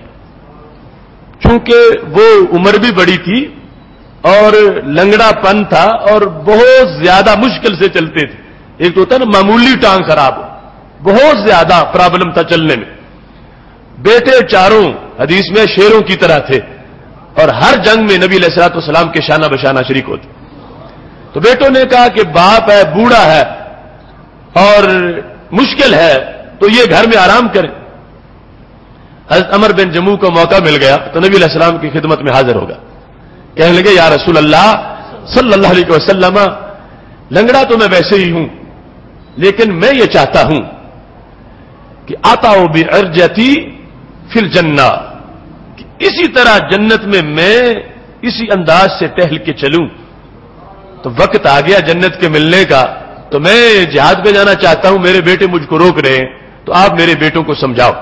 چونکہ وہ عمر بھی بڑی تھی اور لنگڑا پن تھا اور بہت زیادہ مشکل سے چلتے تھے۔ ایک تو ہوتا ہے نا معمولی ٹانگ خراب ہو، بہت زیادہ پرابلم تھا چلنے میں۔ بیٹے چاروں حدیث میں شیروں کی طرح تھے اور ہر جنگ میں نبی علیہ الصلوۃ والسلام کے شانہ بشانہ شریک ہوتے۔ تو بیٹوں نے کہا کہ باپ ہے، بوڑھا ہے اور مشکل ہے، تو یہ گھر میں آرام کریں۔ حضرت عمر بن جموح کو موقع مل گیا تو نبی علیہ السلام کی خدمت میں حاضر ہوگا، کہنے لگے یا رسول اللہ صلی اللہ علیہ وسلم، لنگڑا تو میں ویسے ہی ہوں، لیکن میں یہ چاہتا ہوں کہ آتاؤ بعرجتی فی الجنہ، کہ اسی طرح جنت میں اسی انداز سے ٹہل کے چلوں۔ تو وقت آ گیا جنت کے ملنے کا، تو میں جہاد پہ جانا چاہتا ہوں، میرے بیٹے مجھ کو روک رہے ہیں، تو آپ میرے بیٹوں کو سمجھاؤ۔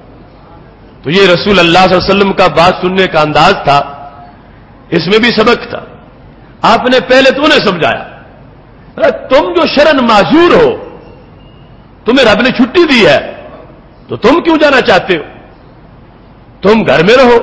تو یہ رسول اللہ صلی اللہ علیہ وسلم کا بات سننے کا انداز تھا، اس میں بھی سبق تھا۔ آپ نے پہلے تو انہیں سمجھایا، تم جو شرن معذور ہو، تمہیں رب نے چھٹی دی ہے، تو تم کیوں جانا چاہتے ہو؟ تم گھر میں رہو۔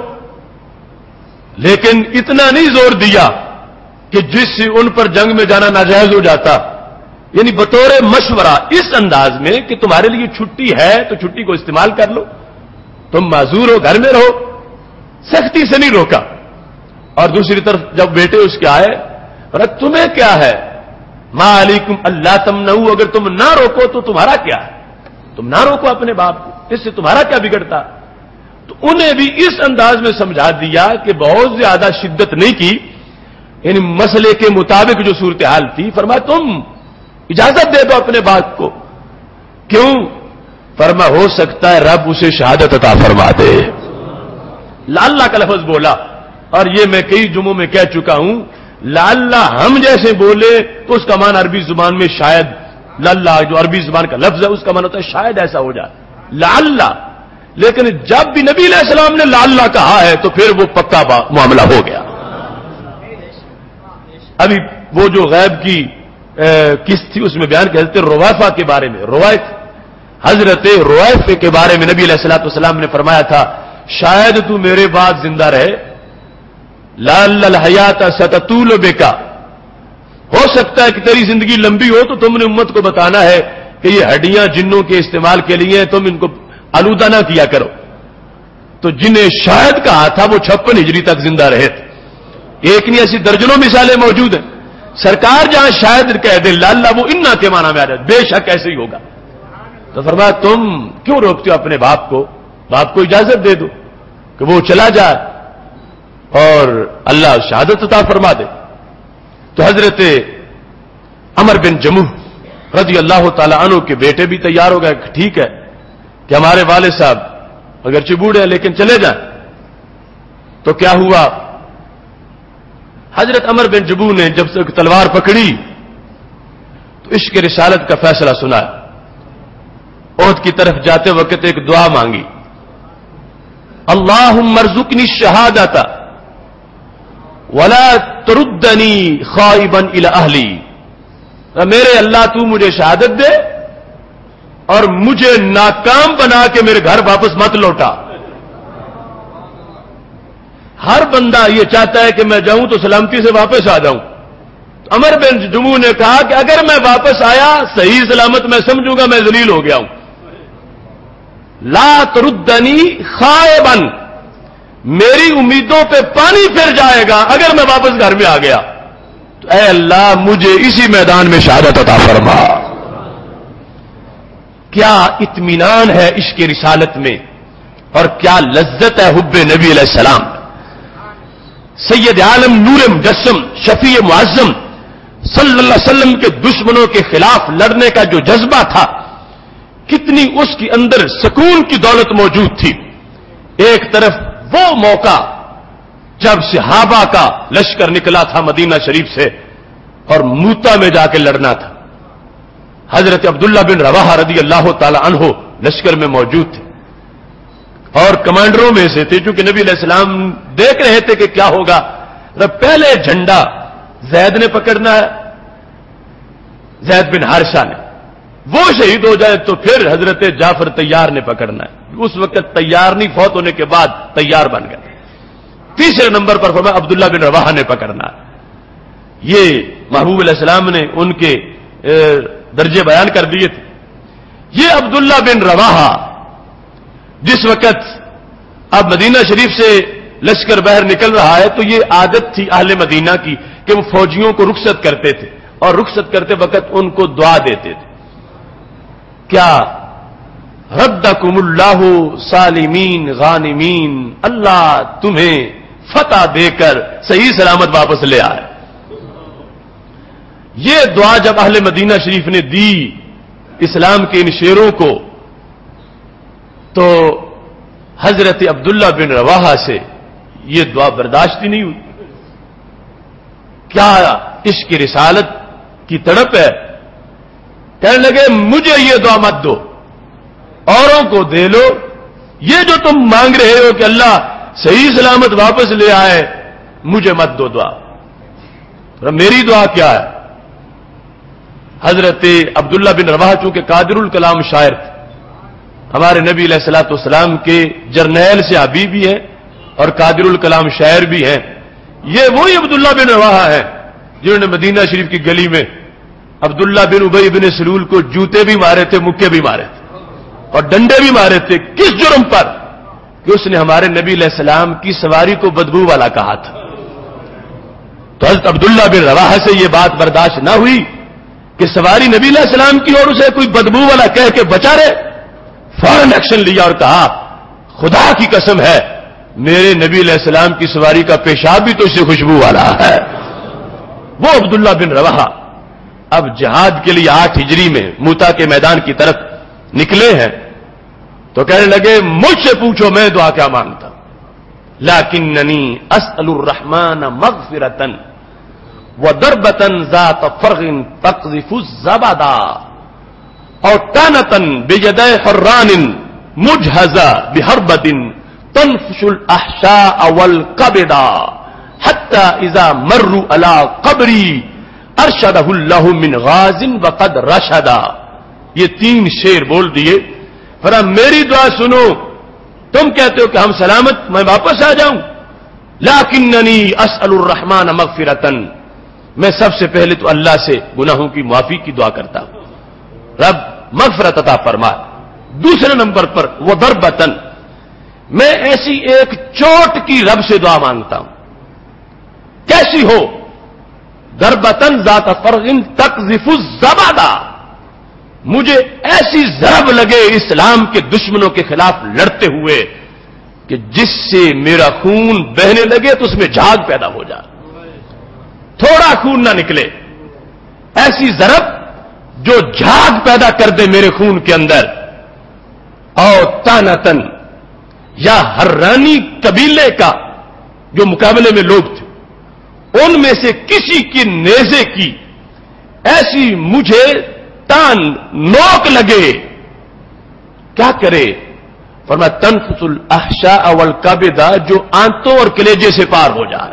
لیکن اتنا نہیں زور دیا کہ جس سے ان پر جنگ میں جانا ناجائز ہو جاتا، یعنی بطور مشورہ اس انداز میں کہ تمہارے لیے چھٹی ہے تو چھٹی کو استعمال کر لو، تم معذور ہو، گھر میں رہو، سختی سے نہیں روکا۔ اور دوسری طرف جب بیٹے اس کے آئے، اور تمہیں کیا ہے، ما علیکم اللہ تمنعوا، اگر تم نہ روکو تو تمہارا کیا ہے، تم نہ روکو اپنے باپ کو، اس سے تمہارا کیا بگڑتا؟ تو انہیں بھی اس انداز میں سمجھا دیا کہ بہت زیادہ شدت نہیں کی، یعنی مسئلے کے مطابق جو صورتحال تھی، فرمایا تم اجازت دے دو اپنے باپ کو۔ کیوں؟ فرمایا ہو سکتا ہے رب اسے شہادت عطا فرما دے۔ لعل کا لفظ بولا، اور یہ میں کئی جمعوں میں کہہ چکا ہوں، لعل ہم جیسے بولے تو اس کا معنی عربی زبان میں شاید، لعل جو عربی زبان کا لفظ ہے اس کا معنی ہوتا ہے شاید ایسا ہو جائے، لعل۔ لیکن جب بھی نبی علیہ السلام نے لعل کہا ہے تو پھر وہ پکا معاملہ ہو گیا۔ ابھی وہ جو غیب کی قسط تھی اس میں بیان کرتے رویفہ کے بارے میں، روایت حضرت رویفہ کے بارے میں نبی علیہ الصلوۃ والسلام نے فرمایا تھا شاید تو میرے بعد زندہ رہے، لعل الحیات ستطول بک، ہو سکتا ہے کہ تیری زندگی لمبی ہو تو تم نے امت کو بتانا ہے کہ یہ ہڈیاں جنوں کے استعمال کے لیے تم ان کو آلودہ نہ کیا کرو۔ تو جنہیں شاید کہا تھا وہ 56 ہجری تک زندہ رہے تھے۔ ایک نہیں ایسی درجنوں مثالیں موجود ہیں۔ سرکار جہاں شاید کہہ دے لعل، وہ انا کے معنی میں آ جائے، بے شک ایسے ہی ہوگا۔ تو فرمایا تم کیوں روکتے ہو اپنے باپ کو؟ باپ کو اجازت دے دو کہ وہ چلا جائے اور اللہ شہادت عطا فرما دے۔ تو حضرت عمر بن جموح رضی اللہ تعالی عنہ کے بیٹے بھی تیار ہو گئے، ٹھیک ہے کہ ہمارے والد صاحب اگرچہ بوڑھے ہیں لیکن چلے جائیں۔ تو کیا ہوا، حضرت عمر بن جموح نے جب سے تلوار پکڑی تو عشق رسالت کا فیصلہ سنایا، احد کی طرف جاتے وقت ایک دعا مانگی، اللہم ارزقنی الشہادۃ ولا تردنی خائبا الی اہلی، میرے اللہ تو مجھے شہادت دے اور مجھے ناکام بنا کے میرے گھر واپس مت لوٹا۔ ہر بندہ یہ چاہتا ہے کہ میں جاؤں تو سلامتی سے واپس آ جاؤں۔ عمر بن جموح نے کہا کہ اگر میں واپس آیا صحیح سلامت میں سمجھوں گا میں ذلیل ہو گیا ہوں، لا تردنی خائبا، میری امیدوں پہ پانی پھر جائے گا اگر میں واپس گھر میں آ گیا، تو اے اللہ مجھے اسی میدان میں شہادت عطا فرما۔ کیا اطمینان ہے عشق رسالت میں، اور کیا لذت ہے حب نبی علیہ السلام۔ سید عالم نور مجسم شفیع معظم صلی اللہ علیہ وسلم کے دشمنوں کے خلاف لڑنے کا جو جذبہ تھا، کتنی اس کے اندر سکون کی دولت موجود تھی۔ ایک طرف وہ موقع جب صحابہ کا لشکر نکلا تھا مدینہ شریف سے اور موتا میں جا کے لڑنا تھا، حضرت عبداللہ بن رواحہ رضی اللہ تعالی عنہ لشکر میں موجود تھے اور کمانڈروں میں سے تھے. چونکہ نبی علیہ السلام دیکھ رہے تھے کہ کیا ہوگا. پہلے جھنڈا زید نے پکڑنا ہے, زید بن حارثہ نے. وہ شہید ہو جائے تو پھر حضرت جعفر طیار نے پکڑنا ہے. اس وقت طیار نہیں, فوت ہونے کے بعد طیار بن گئے. تیسرے نمبر پر فرمایا عبداللہ بن رواحہ نے پکڑنا ہے. یہ محبوب علیہ السلام نے ان کے درجے بیان کر دیے تھے. یہ عبداللہ بن رواحہ جس وقت اب مدینہ شریف سے لشکر باہر نکل رہا ہے تو یہ عادت تھی اہل مدینہ کی کہ وہ فوجیوں کو رخصت کرتے تھے اور رخصت کرتے وقت ان کو دعا دیتے تھے. کیا ردکم اللہ سالمین غانمین, اللہ تمہیں فتح دے کر صحیح سلامت واپس لے آئے. یہ دعا جب اہل مدینہ شریف نے دی اسلام کے ان شیروں کو تو حضرت عبداللہ بن رواحہ سے یہ دعا برداشت ہی نہیں ہوئی. کیا عشق رسالت کی تڑپ ہے. کہنے لگے مجھے یہ دعا مت دو, اوروں کو دے لو. یہ جو تم مانگ رہے ہو کہ اللہ صحیح سلامت واپس لے آئے, مجھے مت دو دعا. میری دعا کیا ہے. حضرت عبداللہ بن رواحہ چونکہ قادر الکلام شاعر تھے, ہمارے نبی علیہ الصلوۃ والسلام کے جرنیل سے حبیب بھی ہیں اور قادر الکلام شاعر بھی ہیں. یہ وہی عبداللہ بن رواحہ ہیں جنہوں نے مدینہ شریف کی گلی میں عبداللہ بن ابی بن سلول کو جوتے بھی مارے تھے, مکے بھی مارے تھے اور ڈنڈے بھی مارے تھے. کس جرم پر؟ کہ اس نے ہمارے نبی علیہ السلام کی سواری کو بدبو والا کہا تھا. تو حضرت عبداللہ بن رواحہ سے یہ بات برداشت نہ ہوئی کہ سواری نبی علیہ السلام کی اور اسے کوئی بدبو والا کہہ کے بچا رہے. فوراً ایکشن لیا اور کہا خدا کی قسم ہے میرے نبی علیہ السلام کی سواری کا پیشاب بھی تو اس سے خوشبو والا ہے. وہ عبداللہ بن رواحہ اب جہاد کے لیے 8 ہجری میں موتا کے میدان کی طرف نکلے ہیں تو کہنے لگے مجھ سے پوچھو میں دعا کیا مانگتا ہوں. لیکننی اسأل الرحمن مغفرۃ وضربۃ ذات فرغ تقذف الزبدا او طعنۃ بید حران مجهزہ بحربۃ تنفش الاحشاء والکبدا حتی اذا مروا علی قبری ارشدہ اللہ من غاز وقد رشدا. یہ 3 شعر بول دیے. فرمایا میری دعا سنو, تم کہتے ہو کہ ہم سلامت میں واپس آ جاؤں. لیکننی اسأل الرحمن مغفرۃ, میں سب سے پہلے تو اللہ سے گناہوں کی معافی کی دعا کرتا ہوں, رب مغفرت عطا فرما. دوسرے نمبر پر وضربۃ, میں ایسی ایک چوٹ کی رب سے دعا مانگتا ہوں. کیسی ہو؟ ضربۃ ذات فرغ تقذف الزبدا, مجھے ایسی ضرب لگے اسلام کے دشمنوں کے خلاف لڑتے ہوئے کہ جس سے میرا خون بہنے لگے تو اس میں جھاگ پیدا ہو جائے, تھوڑا خون نہ نکلے. ایسی ضرب جو جھاگ پیدا کر دے میرے خون کے اندر. اور طعنۃ, یا حرانی قبیلے کا جو مقابلے میں لوگ تھے ان میں سے کسی کی نیزے کی ایسی مجھے تان نوک لگے, کیا کرے؟ فرمایا تنفس الاحشاء والکبدا, جو آنتوں اور کلیجے سے پار ہو جائے.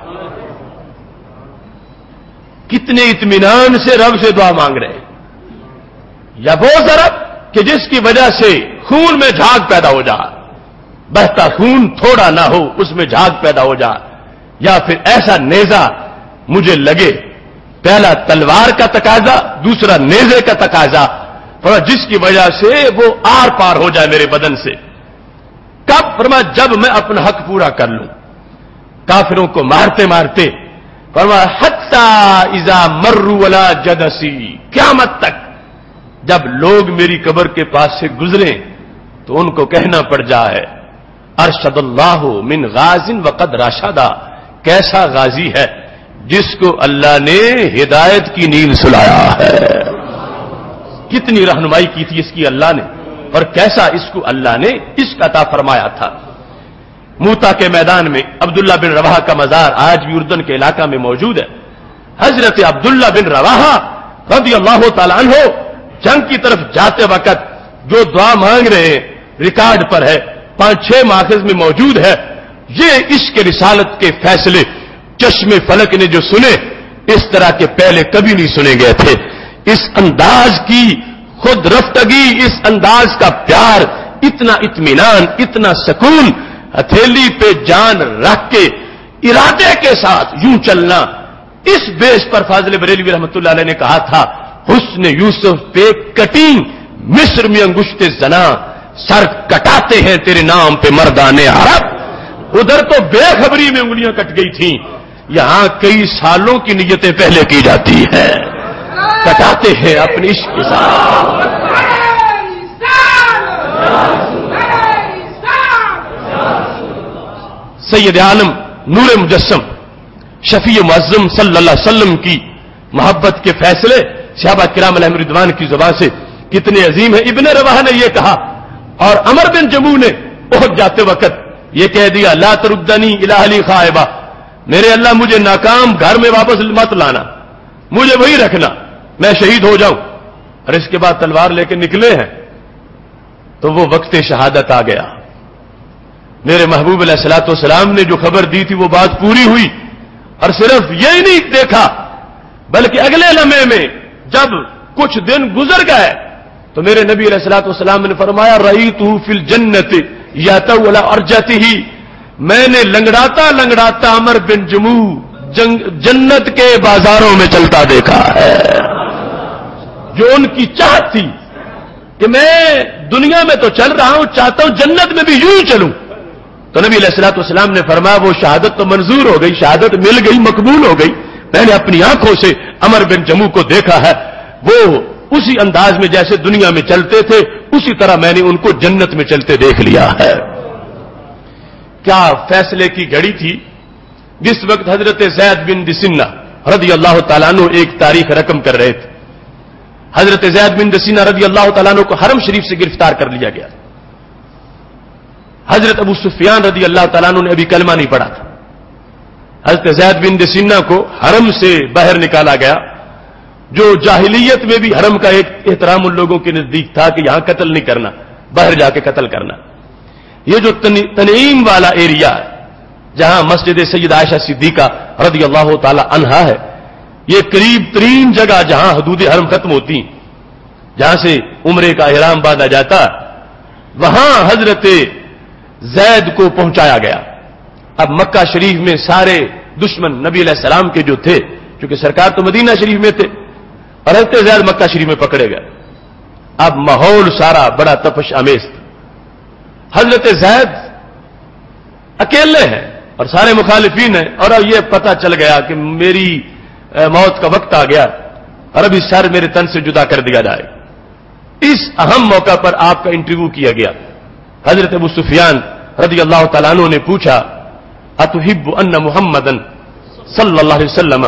کتنے اطمینان سے رب سے دعا مانگ رہے ہیں. یا وہ ضرب کہ جس کی وجہ سے خون میں جھاگ پیدا ہو جائے, بہتا خون تھوڑا نہ ہو اس میں جھاگ پیدا ہو جائے. یا پھر ایسا نیزہ مجھے لگے, پہلا تلوار کا تقاضا, دوسرا نیزے کا تقاضا, جس کی وجہ سے وہ آر پار ہو جائے میرے بدن سے. کب؟ فرمایا جب میں اپنا حق پورا کر لوں, کافروں کو مارتے مارتے. فرمایا حتی اذا مروا علی جدسی, قیامت تک جب لوگ میری قبر کے پاس سے گزریں تو ان کو کہنا پڑ جائے ارشد اللہ من غاز وقد رشدا, کیسا غازی ہے جس کو اللہ نے ہدایت کی نیند سلایا ہے. کتنی رہنمائی کی تھی اس کی اللہ نے, اور کیسا اس کو اللہ نے عشق عطا فرمایا تھا. موتا کے میدان میں عبداللہ بن رواحہ کا مزار آج بھی اردن کے علاقہ میں موجود ہے. حضرت عبداللہ بن رواحہ رضی اللہ تعالی عنہ جنگ کی طرف جاتے وقت جو دعا مانگ رہے ہیں ریکارڈ پر ہے، 5-6 ماخذ میں موجود ہے. یہ عشق رسالت کے فیصلے چشم فلک نے جو سنے اس طرح کے پہلے کبھی نہیں سنے گئے تھے. اس انداز کی خود رفتگی، اس انداز کا پیار، اتنا اطمینان، اتنا سکون، ہتھیلی پہ جان رکھ کے ارادے کے ساتھ یوں چلنا. اس بیس پر فاضل بریلوی رحمۃ اللہ علیہ نے کہا تھا حسن یوسف پہ کٹنگ مصر میں انگشت زنا، سر کٹاتے ہیں تیرے نام پہ مردان عرب. ادھر تو بے خبری میں انگلیاں کٹ گئی تھیں، یہاں کئی سالوں کی نیتیں پہلے کی جاتی ہیں. کٹاتے ہیں اپنے عشق کے ساتھ. سید عالم نور مجسم شفیع معظم صلی اللہ علیہ وسلم کی محبت کے فیصلے صحابہ کرام علیہم رضوان کی زبان سے کتنے عظیم ہیں. ابن رواحہ نے یہ کہا اور عمر بن جموع نے احد جاتے وقت یہ کہہ دیا لا تردنی الی اہلی خائبہ، میرے اللہ مجھے ناکام گھر میں واپس مت لانا، مجھے وہی رکھنا، میں شہید ہو جاؤں. اور اس کے بعد تلوار لے کے نکلے ہیں تو وہ وقت شہادت آ گیا. میرے محبوب علیہ الصلوۃ والسلام نے جو خبر دی تھی وہ بات پوری ہوئی. اور صرف یہی نہیں دیکھا بلکہ اگلے لمحے میں جب کچھ دن گزر گئے تو میرے نبی علیہ الصلوۃ والسلام نے فرمایا رأیتہ فی الجنۃ یاتو علی ارجتہ، میں نے لنگڑاتا لنگڑاتا عمر بن جموع جنت کے بازاروں میں چلتا دیکھا ہے. جو ان کی چاہت تھی کہ میں دنیا میں تو چل رہا ہوں، چاہتا ہوں جنت میں بھی یوں ہی چلوں. تو نبی علیہ الصلوۃ والسلام نے فرمایا وہ شہادت تو منظور ہو گئی، شہادت مل گئی، مقبول ہو گئی. میں نے اپنی آنکھوں سے عمر بن جموع کو دیکھا ہے، وہ اسی انداز میں جیسے دنیا میں چلتے تھے اسی طرح میں نے ان کو جنت میں چلتے دیکھ لیا ہے. کیا فیصلے کی گھڑی تھی جس وقت حضرت زید بن دسنہ رضی اللہ تعالیٰ عنہ ایک تاریخ رقم کر رہے تھے. حضرت زید بن دسنہ رضی اللہ تعالیٰ عنہ کو حرم شریف سے گرفتار کر لیا گیا. حضرت ابو سفیان رضی اللہ تعالیٰ عنہ نے ابھی کلمہ نہیں پڑھا تھا. حضرت زید بن دسنہ کو حرم سے باہر نکالا گیا، جو جاہلیت میں بھی حرم کا ایک احترام ان لوگوں کے نزدیک تھا کہ یہاں قتل نہیں کرنا، باہر جا کے قتل کرنا. یہ جو تنعیم والا ایریا ہے جہاں مسجد سید عائشہ صدیقہ رضی اللہ تعالی عنہا ہے، یہ قریب ترین جگہ جہاں حدود حرم ختم ہوتی ہیں، جہاں سے عمرے کا احرام باندھا جاتا، وہاں حضرت زید کو پہنچایا گیا. اب مکہ شریف میں سارے دشمن نبی علیہ السلام کے جو تھے، کیونکہ سرکار تو مدینہ شریف میں تھے، اور حضرت زید مکہ شریف میں پکڑے گئے. اب ماحول سارا بڑا تپش آمیز تھا. حضرت زید اکیلے ہیں اور سارے مخالفین ہیں، اور اب یہ پتہ چل گیا کہ میری موت کا وقت آ گیا اور ابھی سر میرے تن سے جدا کر دیا جائے. اس اہم موقع پر آپ کا انٹرویو کیا گیا. حضرت ابو سفیان رضی اللہ تعالیٰ عنہ نے پوچھا اتحب ان محمدن صلی اللہ علیہ وسلم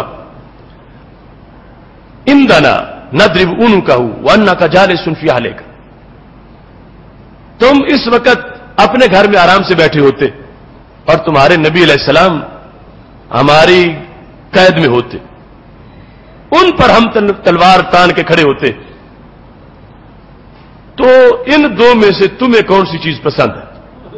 عندنا نضرب عنقہ وانک جالس فی اہلک، تم اس وقت اپنے گھر میں آرام سے بیٹھے ہوتے اور تمہارے نبی علیہ السلام ہماری قید میں ہوتے، ان پر ہم تلوار تان کے کھڑے ہوتے، تو ان دو میں سے تمہیں کون سی چیز پسند ہے؟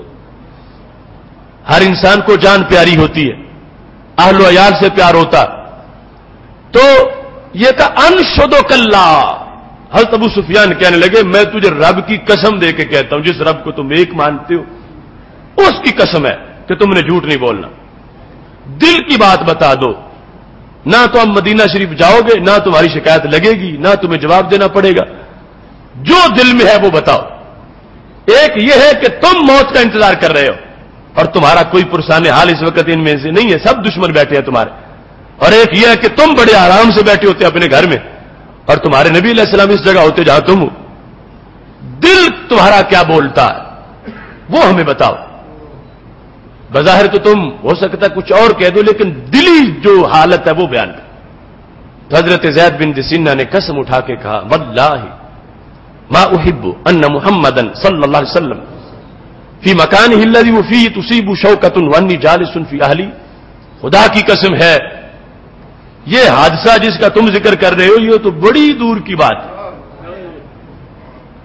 ہر انسان کو جان پیاری ہوتی ہے، اہل و عیال سے پیار ہوتا. تو یہ کہا انشدک اللہ. حضرت ابو سفیان کہنے لگے میں تجھے رب کی قسم دے کے کہتا ہوں، جس رب کو تم ایک مانتے ہو اس کی قسم ہے کہ تم نے جھوٹ نہیں بولنا. دل کی بات بتا دو، نہ تو ہم مدینہ شریف جاؤ گے، نہ تمہاری شکایت لگے گی، نہ تمہیں جواب دینا پڑے گا. جو دل میں ہے وہ بتاؤ. ایک یہ ہے کہ تم موت کا انتظار کر رہے ہو اور تمہارا کوئی پرسان حال اس وقت ان میں سے نہیں ہے، سب دشمن بیٹھے ہیں تمہارے. اور ایک یہ ہے کہ تم بڑے آرام سے بیٹھے ہوتے اپنے گھر میں اور تمہارے نبی علیہ السلام اس جگہ ہوتے جہاں تم ہو. دل تمہارا کیا بولتا ہے وہ ہمیں بتاؤ. بظاہر تو تم ہو سکتا ہے کچھ اور کہہ دو، لیکن دلی جو حالت ہے وہ بیان کرو. تو حضرت زید بن دسنہ نے قسم اٹھا کے کہا واللہ ما احب ان محمدا صلی اللہ علیہ وسلم فی مکانہ الذی فیہ تصیب شوکۃ وانی جالس فی اہلی. خدا کی قسم ہے یہ حادثہ جس کا تم ذکر کر رہے ہو یہ تو بڑی دور کی بات ہے.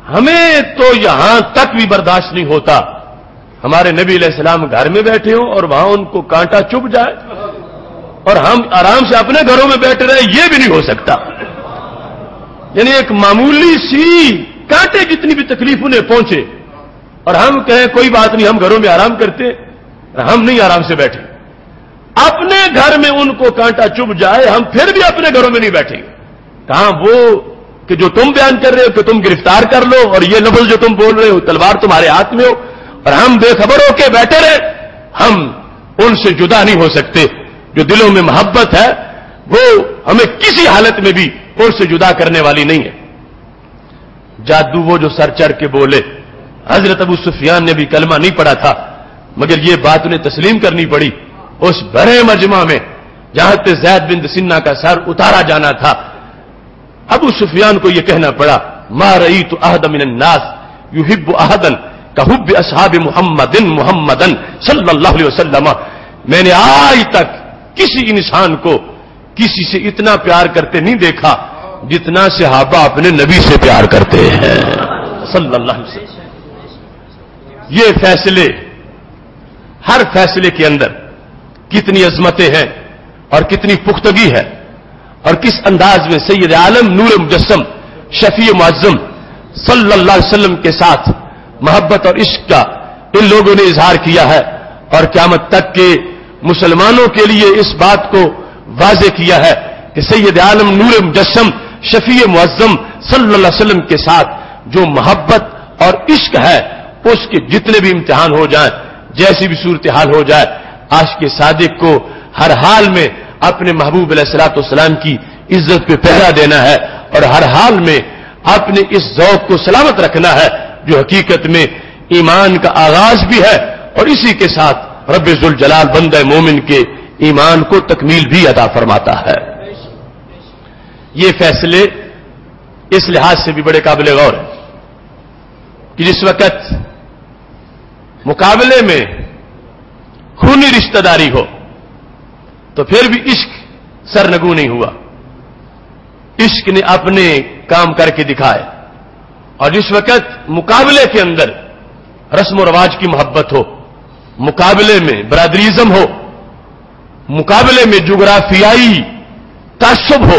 ہمیں تو یہاں تک بھی برداشت نہیں ہوتا ہمارے نبی علیہ السلام گھر میں بیٹھے ہوں اور وہاں ان کو کانٹا چبھ جائے اور ہم آرام سے اپنے گھروں میں بیٹھے رہے، یہ بھی نہیں ہو سکتا. یعنی ایک معمولی سی کانٹے جتنی بھی تکلیف انہیں پہنچے اور ہم کہیں کوئی بات نہیں، ہم گھروں میں آرام کرتے، ہم نہیں آرام سے بیٹھے. اپنے گھر میں ان کو کانٹا چبھ جائے، ہم پھر بھی اپنے گھروں میں نہیں بیٹھیں گے. کہاں وہ کہ جو تم بیان کر رہے ہو کہ تم گرفتار کر لو، اور یہ لفظ جو تم بول رہے ہو تلوار تمہارے ہاتھ میں ہو، اور ہم بے خبر ہو کے بیٹھے رہے. ہم ان سے جدا نہیں ہو سکتے. جو دلوں میں محبت ہے وہ ہمیں کسی حالت میں بھی ان سے جدا کرنے والی نہیں ہے. جادو وہ جو سر چڑھ کے بولے، حضرت ابو سفیان نے بھی کلمہ نہیں پڑھا تھا، مگر یہ بات انہیں تسلیم کرنی پڑی. اس بڑے مجمع میں جہاں تے زید بن سنہ کا سر اتارا جانا تھا، ابو سفیان کو یہ کہنا پڑا، ما رأیت احد من الناس یحب احدا کحب اصحاب محمدن صلی اللہ علیہ وسلم. میں نے آج تک کسی انسان کو کسی سے اتنا پیار کرتے نہیں دیکھا جتنا صحابہ اپنے نبی سے پیار کرتے ہیں صلی اللہ علیہ وسلم. یہ فیصلے، ہر فیصلے کے اندر کتنی عظمتیں ہیں اور کتنی پختگی ہے، اور کس انداز میں سید عالم نور مجسم شفیع معظم صلی اللہ علیہ وسلم کے ساتھ محبت اور عشق کا ان لوگوں نے اظہار کیا ہے، اور قیامت تک کے مسلمانوں کے لیے اس بات کو واضح کیا ہے کہ سید عالم نور مجسم شفیع معظم صلی اللہ علیہ وسلم کے ساتھ جو محبت اور عشق ہے، اس کے جتنے بھی امتحان ہو جائیں، جیسی بھی صورتحال ہو جائے، عاشق صادق کو ہر حال میں اپنے محبوب علیہ الصلوۃ والسلام کی عزت پہ پہرا دینا ہے، اور ہر حال میں اپنے اس ذوق کو سلامت رکھنا ہے جو حقیقت میں ایمان کا آغاز بھی ہے، اور اسی کے ساتھ رب ذوالجلال بندہ مومن کے ایمان کو تکمیل بھی عطا فرماتا ہے. یہ فیصلے اس لحاظ سے بھی بڑے قابل غور ہیں کہ جس وقت مقابلے میں خونی رشتہ داری ہو تو پھر بھی عشق سرنگو نہیں ہوا. عشق نے اپنے کام کر کے دکھائے. اور جس وقت مقابلے کے اندر رسم و رواج کی محبت ہو، مقابلے میں برادریزم ہو، مقابلے میں جغرافیائی تعصب ہو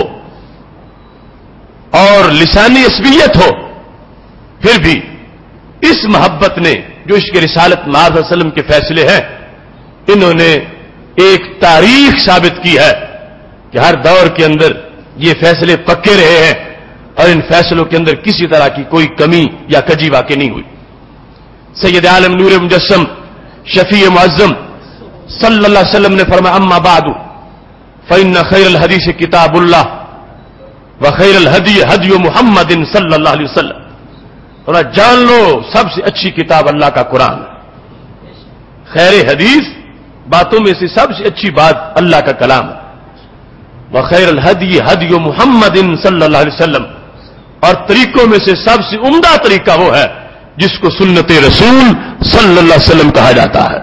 اور لسانی عصبیت ہو، پھر بھی اس محبت نے جو عشق رسالت معاذ صلی اللہ علیہ وسلم کے فیصلے ہیں، انہوں نے ایک تاریخ ثابت کی ہے کہ ہر دور کے اندر یہ فیصلے پکے رہے ہیں، اور ان فیصلوں کے اندر کسی طرح کی کوئی کمی یا کجی واقع نہیں ہوئی. سید عالم نور مجسم شفیع معظم صلی اللہ علیہ وسلم نے فرمایا، اما بعد فإن خیر الحدیث کتاب اللہ وخیر الہدی ہدی محمد صلی اللہ علیہ وسلم. اور جان لو سب سے اچھی کتاب اللہ کا قرآن ہے. خیر حدیث باتوں میں سے سب سے اچھی بات اللہ کا کلام ہے. وخیر الہدی ہدی محمد صلی اللہ علیہ وسلم، اور طریقوں میں سے سب سے عمدہ طریقہ وہ ہے جس کو سنت رسول صلی اللہ علیہ وسلم کہا جاتا ہے.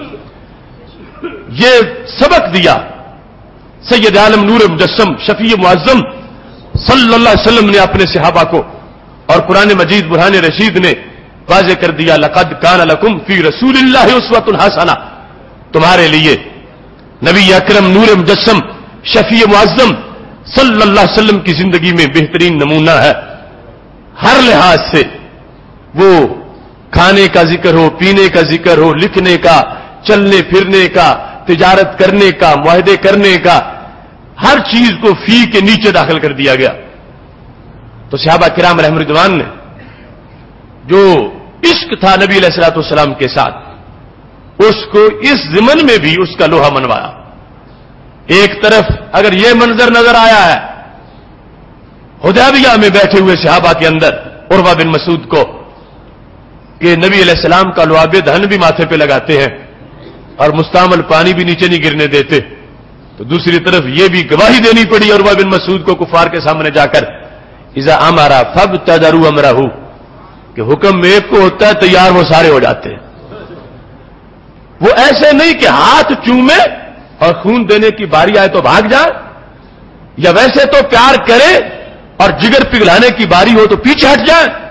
یہ سبق دیا سید عالم نور مجسم شفیع معظم صلی اللہ علیہ وسلم نے اپنے صحابہ کو، اور قرآن مجید برہان رشید نے واضح کر دیا، لقد کان لکم فی رسول اللہ اسوۃ حسنہ، تمہارے لیے نبی اکرم نور مجسم شفیع معظم صلی اللہ علیہ وسلم کی زندگی میں بہترین نمونہ ہے. ہر لحاظ سے، وہ کھانے کا ذکر ہو، پینے کا ذکر ہو، لکھنے کا، چلنے پھرنے کا، تجارت کرنے کا، معاہدے کرنے کا، ہر چیز کو فی کے نیچے داخل کر دیا گیا. تو صحابہ کرام رحمۃ رضوان نے جو عشق تھا نبی علیہ الصلوۃ والسلام کے ساتھ، اس کو اس ضمن میں بھی اس کا لوہا منوایا. ایک طرف اگر یہ منظر نظر آیا ہے حدیبیہ میں بیٹھے ہوئے صحابہ کے اندر عروہ بن مسعود کو کہ نبی علیہ السلام کا لعاب دہن بھی ماتھے پہ لگاتے ہیں اور مستعمل پانی بھی نیچے نہیں گرنے دیتے، تو دوسری طرف یہ بھی گواہی دینی پڑی عروہ بن مسعود کو کفار کے سامنے جا کر، اذا امرا فابتدروا امرہ، کہ حکم ایک کو ہوتا ہے تیار وہ سارے ہو جاتے ہیں. وہ ایسے نہیں کہ ہاتھ چومے اور خون دینے کی باری آئے تو بھاگ جائے، یا ویسے تو پیار کرے اور جگر پگھلانے کی باری ہو تو پیچھے ہٹ جائے.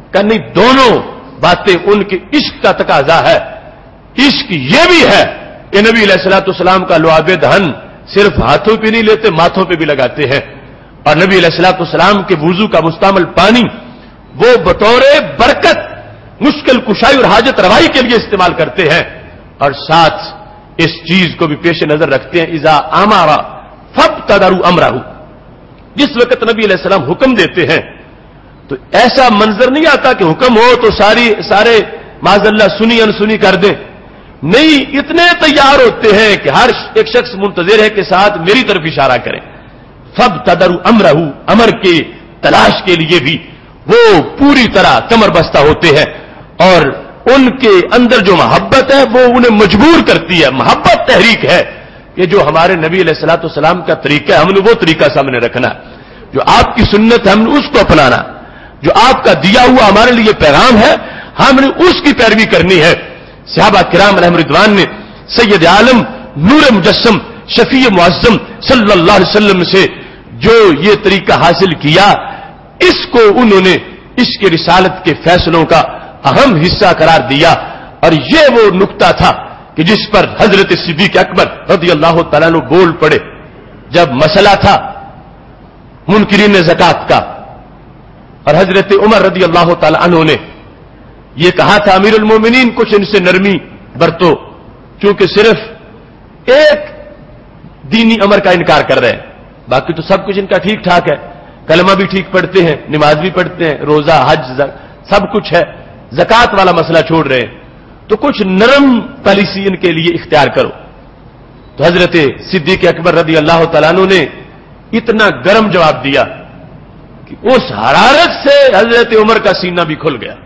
کہ نہیں، دونوں باتیں ان کے عشق کا تقاضا ہے. عشق یہ بھی ہے کہ نبی علیہ الصلوۃ والسلام کا لعاب دہن صرف ہاتھوں پہ نہیں لیتے، ماتھوں پہ بھی لگاتے ہیں. اور نبی علیہ الصلوۃ والسلام کے وضو کا مستعمل پانی وہ بطور برکت مشکل کشائی اور حاجت روائی کے لیے استعمال کرتے ہیں. اور ساتھ اس چیز کو بھی پیش نظر رکھتے ہیں، اذا امر فابتدروا امرہ، جس وقت نبی علیہ السلام حکم دیتے ہیں تو ایسا منظر نہیں آتا کہ حکم ہو تو سارے معاذ اللہ سنی انسنی کر دیں. نہیں، اتنے تیار ہوتے ہیں کہ ہر ایک شخص منتظر ہے کہ ساتھ میری طرف اشارہ کریں. فابتدروا امرہ، امر کے تلاش کے لیے بھی وہ پوری طرح کمر بستہ ہوتے ہیں. اور ان کے اندر جو محبت ہے وہ انہیں مجبور کرتی ہے. محبت تحریک ہے کہ جو ہمارے نبی علیہ الصلوۃ والسلام کا طریقہ ہے ہم نے وہ طریقہ سامنے رکھنا، جو آپ کی سنت ہے ہم نے اس کو اپنانا، جو آپ کا دیا ہوا ہمارے لیے پیغام ہے ہم نے اس کی پیروی کرنی ہے. صحابہ کرام علیہم رضوان نے سید عالم نور مجسم شفیع معظم صلی اللہ علیہ وسلم سے جو یہ طریقہ حاصل کیا، اس کو انہوں نے اس کے رسالت کے فیصلوں کا اہم حصہ قرار دیا. اور یہ وہ نقطہ تھا کہ جس پر حضرت صدیق اکبر رضی اللہ تعالیٰ عنہ بول پڑے جب مسئلہ تھا منکرین زکات کا. اور حضرت عمر رضی اللہ تعالیٰ عنہ نے یہ کہا تھا امیر المومنین کچھ ان سے نرمی برتو، چونکہ صرف ایک دینی امر کا انکار کر رہے ہیں، باقی تو سب کچھ ان کا ٹھیک ٹھاک ہے، کلمہ بھی ٹھیک پڑھتے ہیں، نماز بھی پڑھتے ہیں، روزہ حج سب کچھ ہے، زکات والا مسئلہ چھوڑ رہے ہیں، تو کچھ نرم پالیسی ان کے لیے اختیار کرو. تو حضرت صدیق اکبر رضی اللہ تعالیٰ عنہ نے اتنا گرم جواب دیا کہ اس حرارت سے حضرت عمر کا سینہ بھی کھل گیا.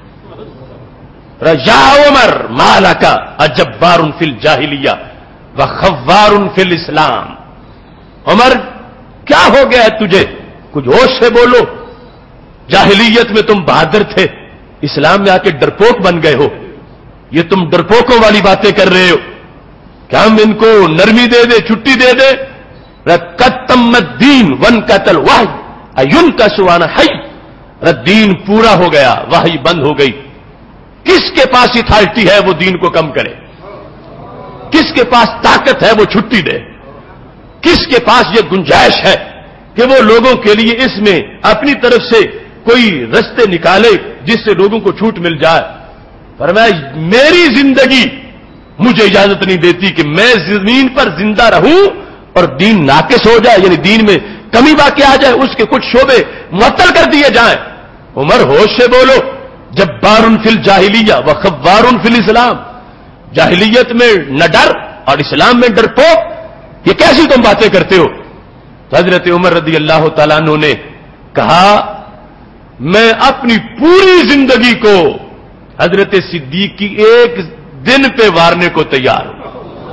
یا عمر مالک اجبار فی الجاہلیہ وخوار فی الاسلام، عمر کیا ہو گیا ہے تجھے، کچھ ہوش سے بولو. جاہلیت میں تم بہادر تھے، اسلام میں آ کے ڈرپوک بن گئے ہو. یہ تم ڈرپوکوں والی باتیں کر رہے ہو، کیا ہم ان کو نرمی دے دے، چھٹی دے دے؟ قتم الدین ون قتل واحد ایون کا سوانا ہے، دین پورا ہو گیا، وحی بند ہو گئی. کس کے پاس اتھارٹی ہے وہ دین کو کم کرے؟ کس کے پاس طاقت ہے وہ چھٹی دے؟ کس کے پاس یہ گنجائش ہے کہ وہ لوگوں کے لیے اس میں اپنی طرف سے کوئی رستے نکالے جس سے لوگوں کو چھوٹ مل جائے؟ فرمایا میری زندگی مجھے اجازت نہیں دیتی کہ میں زمین پر زندہ رہوں اور دین ناقص ہو جائے، یعنی دین میں کمی باقی آ جائے، اس کے کچھ شعبے معطل کر دیے جائیں. عمر ہوش سے بولو. جبار فی الجاہلیہ وخوار فی الاسلام، جاہلیت میں نہ ڈر اور اسلام میں ڈرپوک، یہ کیسی تم باتیں کرتے ہو؟ تو حضرت عمر رضی اللہ تعالیٰ عنہ نے کہا میں اپنی پوری زندگی کو حضرت صدیق کی ایک دن پہ وارنے کو تیار ہوں.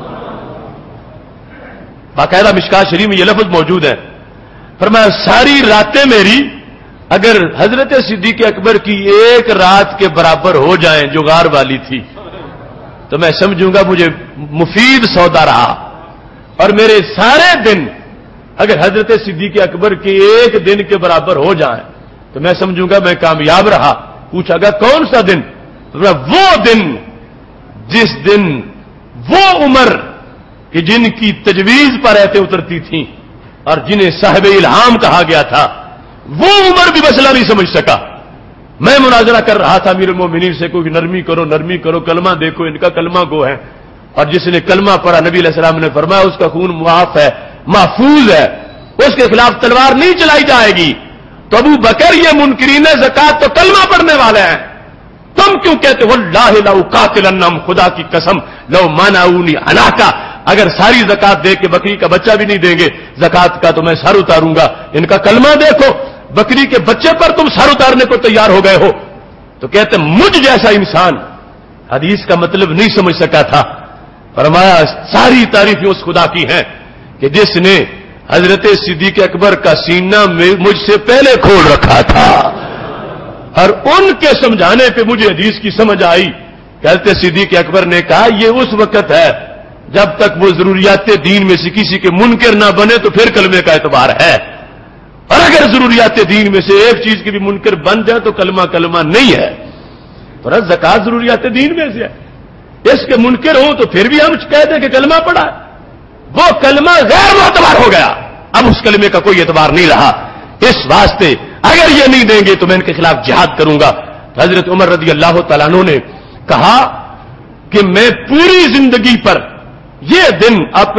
باقاعدہ مشکات شریف میں یہ لفظ موجود ہے. فرمایا ساری راتیں میری اگر حضرت صدیق اکبر کی ایک رات کے برابر ہو جائیں جو غار والی تھی تو میں سمجھوں گا مجھے مفید سودا رہا، اور میرے سارے دن اگر حضرت صدیق اکبر کے ایک دن کے برابر ہو جائیں تو میں سمجھوں گا میں کامیاب رہا. پوچھا گا کون سا دن؟ وہ دن جس دن وہ عمر کہ جن کی تجویز پر ایتیں اترتی تھیں اور جنہیں صاحب الہام کہا گیا تھا، وہ عمر بھی مسئلہ نہیں سمجھ سکا. میں مناظرہ کر رہا تھا امیر المومنین سے، کوئی نرمی کرو، کلمہ دیکھو، ان کا کلمہ گو ہے، اور جس نے کلمہ پڑھا نبی علیہ السلام نے فرمایا اس کا خون معاف ہے، محفوظ ہے، اس کے خلاف تلوار نہیں چلائی جائے گی. تو ابو بکر یہ منکرین زکات تو کلمہ پڑھنے والے ہیں، تم کیوں کہتے ہو واللہ لو قاتلنہم، خدا کی قسم لو منعونی عناکا، اگر ساری زکات دے کے بکری کا بچہ بھی نہیں دیں گے زکات کا تو میں سر اتاروں گا. ان کا کلمہ دیکھو، بکری کے بچے پر تم سر اتارنے کو تیار ہو گئے ہو. تو کہتے مجھ جیسا انسان حدیث کا مطلب نہیں سمجھ سکا تھا. فرمایا ساری تعریفیں اس خدا کی ہیں کہ جس نے حضرت صدیق اکبر کا سینہ مجھ سے پہلے کھول رکھا تھا، اور ان کے سمجھانے پہ مجھے حدیث کی سمجھ آئی. کہتے صدیق اکبر نے کہا یہ اس وقت ہے جب تک وہ ضروریات دین میں سے کسی کے منکر نہ بنے تو پھر کلمے کا اعتبار ہے. اور اگر ضروریات دین میں سے ایک چیز کی بھی منکر بن جائے تو کلمہ نہیں ہے. تو زکات ضروریات دین میں سے ہے. اس کے منکر ہوں تو پھر بھی ہم کہہ دیں کہ کلمہ پڑھا ہے. وہ کلمہ غیر معتبر ہو گیا. اب اس کلمے کا کوئی اعتبار نہیں رہا. اس واسطے اگر یہ نہیں دیں گے تو میں ان کے خلاف جہاد کروں گا. حضرت عمر رضی اللہ تعالیٰ عنہ نے کہا کہ میں پوری زندگی پر یہ دن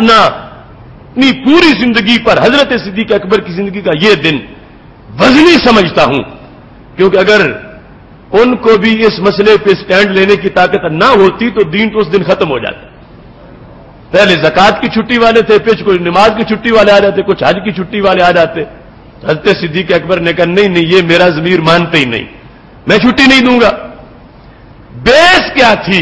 اپنی پوری زندگی پر حضرت صدیق اکبر کی زندگی کا یہ دن وزنی سمجھتا ہوں, کیونکہ اگر ان کو بھی اس مسئلے پہ سٹینڈ لینے کی طاقت نہ ہوتی تو دین تو اس دن ختم ہو جاتا. پہلے زکات کی چھٹی والے تھے, پھر کوئی نماز کی چھٹی والے آ جاتے, کچھ حج کی چھٹی والے آ جاتے. حضرت صدیق اکبر نے کہا نہیں یہ میرا ضمیر مانتے ہی نہیں, میں چھٹی نہیں دوں گا. بیس کیا تھی؟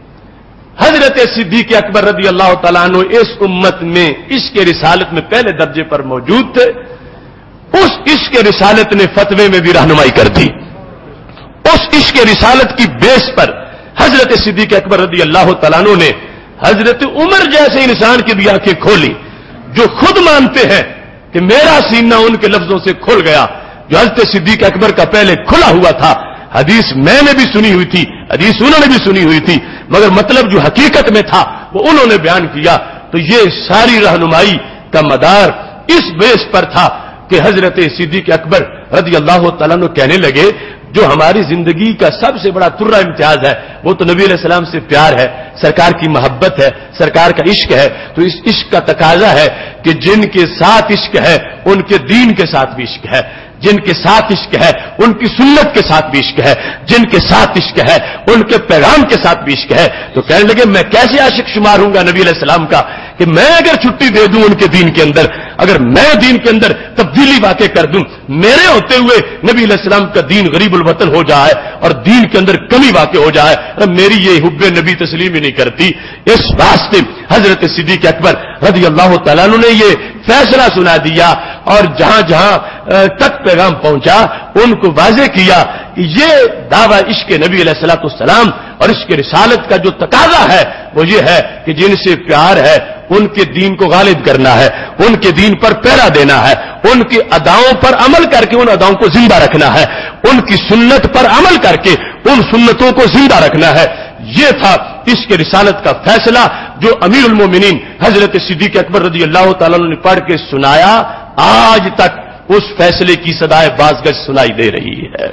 حضرت صدیق اکبر رضی اللہ تعالیٰ عنہ اس امت میں عشق رسالت میں پہلے درجے پر موجود تھے. اس عشق رسالت نے فتوے میں بھی رہنمائی کر دی. اس عشق رسالت کی بیس پر حضرت صدیق اکبر رضی اللہ تعالیٰ عنہ نے حضرت عمر جیسے انسان کی بھی آنکھیں کھولی, جو خود مانتے ہیں کہ میرا سینہ ان کے لفظوں سے کھل گیا, جو حضرت صدیق اکبر کا پہلے کھلا ہوا تھا. حدیث میں نے بھی سنی ہوئی تھی, حدیث انہوں نے بھی سنی ہوئی تھی, مگر مطلب جو حقیقت میں تھا وہ انہوں نے بیان کیا. تو یہ ساری رہنمائی کا مدار اس بیس پر تھا کہ حضرت صدیق اکبر رضی اللہ تعالیٰ عنہ کہنے لگے جو ہماری زندگی کا سب سے بڑا ترہ امتیاز ہے وہ تو نبی علیہ السلام سے پیار ہے, سرکار کی محبت ہے, سرکار کا عشق ہے. تو اس عشق کا تقاضا ہے کہ جن کے ساتھ عشق ہے ان کے دین کے ساتھ بھی عشق ہے, جن کے ساتھ عشق ہے ان کی سنت کے ساتھ بھی عشق ہے, جن کے ساتھ عشق ہے ان کے پیغام کے ساتھ بھی عشق ہے. تو کہنے لگے میں کیسے عاشق شمار ہوں گا نبی علیہ السلام کا کہ میں اگر چھٹی دے دوں ان کے دین کے اندر, اگر میں دین کے اندر تبدیلی واقع کر دوں, میرے ہوتے ہوئے نبی علیہ السلام کا دین غریب الوطن ہو جائے اور دین کے اندر کمی واقع ہو جائے, میری یہ حب نبی تسلیم ہی نہیں کرتی. اس واسطے حضرت صدیق اکبر رضی اللہ تعالیٰ عنہ نے یہ فیصلہ سنا دیا اور جہاں جہاں تک پیغام پہنچا ان کو واضح کیا کہ یہ دعویٰ عشق نبی علیہ الصلوۃ والسلام اور عشق رسالت کا جو تقاضا ہے وہ یہ ہے کہ جن سے پیار ہے ان کے دین کو غالب کرنا ہے, ان کے دین پر پہرا دینا ہے, ان کی اداؤں پر عمل کر کے ان اداؤں کو زندہ رکھنا ہے, ان کی سنت پر عمل کر کے ان سنتوں کو زندہ رکھنا ہے. یہ تھا عشق رسالت کا فیصلہ جو امیر المومنین حضرت صدیق اکبر رضی اللہ تعالیٰ عنہ نے پڑھ کے سنایا. آج تک اس فیصلے کی صدائے بازگشت سنائی دے رہی ہے,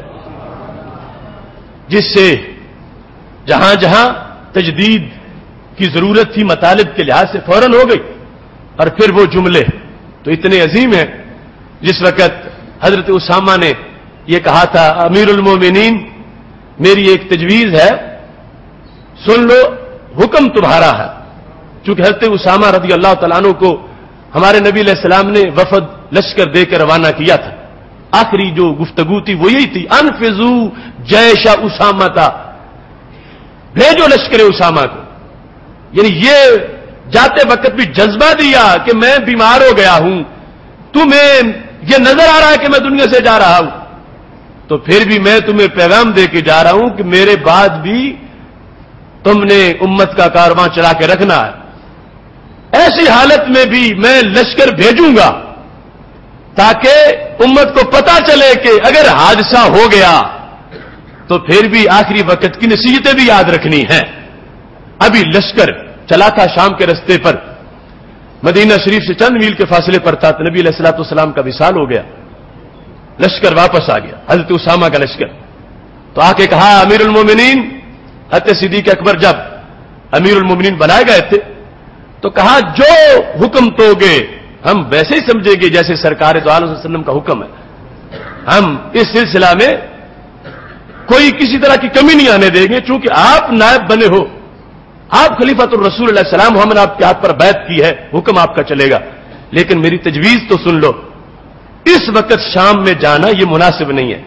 جس سے جہاں جہاں تجدید کی ضرورت تھی مطالب کے لحاظ سے فوراً ہو گئی. اور پھر وہ جملے تو اتنے عظیم ہیں. جس وقت حضرت اسامہ نے یہ کہا تھا امیر المومنین میری ایک تجویز ہے, سن لو, حکم تمہارا ہے. چونکہ حضرت اسامہ رضی اللہ تعالیٰ عنہ کو ہمارے نبی علیہ السلام نے وفد لشکر دے کے روانہ کیا تھا. آخری جو گفتگو تھی وہ یہی تھی, انفذو جیش اسامہ تھا, بھیجو لشکر اسامہ کو. یعنی یہ جاتے وقت بھی جذبہ دیا کہ میں بیمار ہو گیا ہوں, تمہیں یہ نظر آ رہا ہے کہ میں دنیا سے جا رہا ہوں, تو پھر بھی میں تمہیں پیغام دے کے جا رہا ہوں کہ میرے بعد بھی تم نے امت کا کارواں چلا کے رکھنا ہے. ایسی حالت میں بھی میں لشکر بھیجوں گا تاکہ امت کو پتا چلے کہ اگر حادثہ ہو گیا تو پھر بھی آخری وقت کی نصیحتیں بھی یاد رکھنی ہیں. ابھی لشکر چلا تھا شام کے رستے پر, مدینہ شریف سے چند میل کے فاصلے پر تھا. نبی علیہ الصلوۃ والسلام کا وصال ہو گیا, لشکر واپس آ گیا, حضرت اسامہ کا لشکر. تو آ کے کہا امیر المومنین, حضرت صدیق اکبر جب امیر المومنین بنائے گئے تھے تو کہا جو حکم تو گے ہم ویسے ہی سمجھیں گے جیسے سرکار دو عالم صلی اللہ علیہ وسلم کا حکم ہے. ہم اس سلسلہ میں کوئی کسی طرح کی کمی نہیں آنے دیں گے, چونکہ آپ نائب بنے ہو, آپ خلیفۃ الرسول علیہ السلام, ہم نے آپ کے ہاتھ پر بیعت کی ہے, حکم آپ کا چلے گا. لیکن میری تجویز تو سن لو, اس وقت شام میں جانا یہ مناسب نہیں ہے.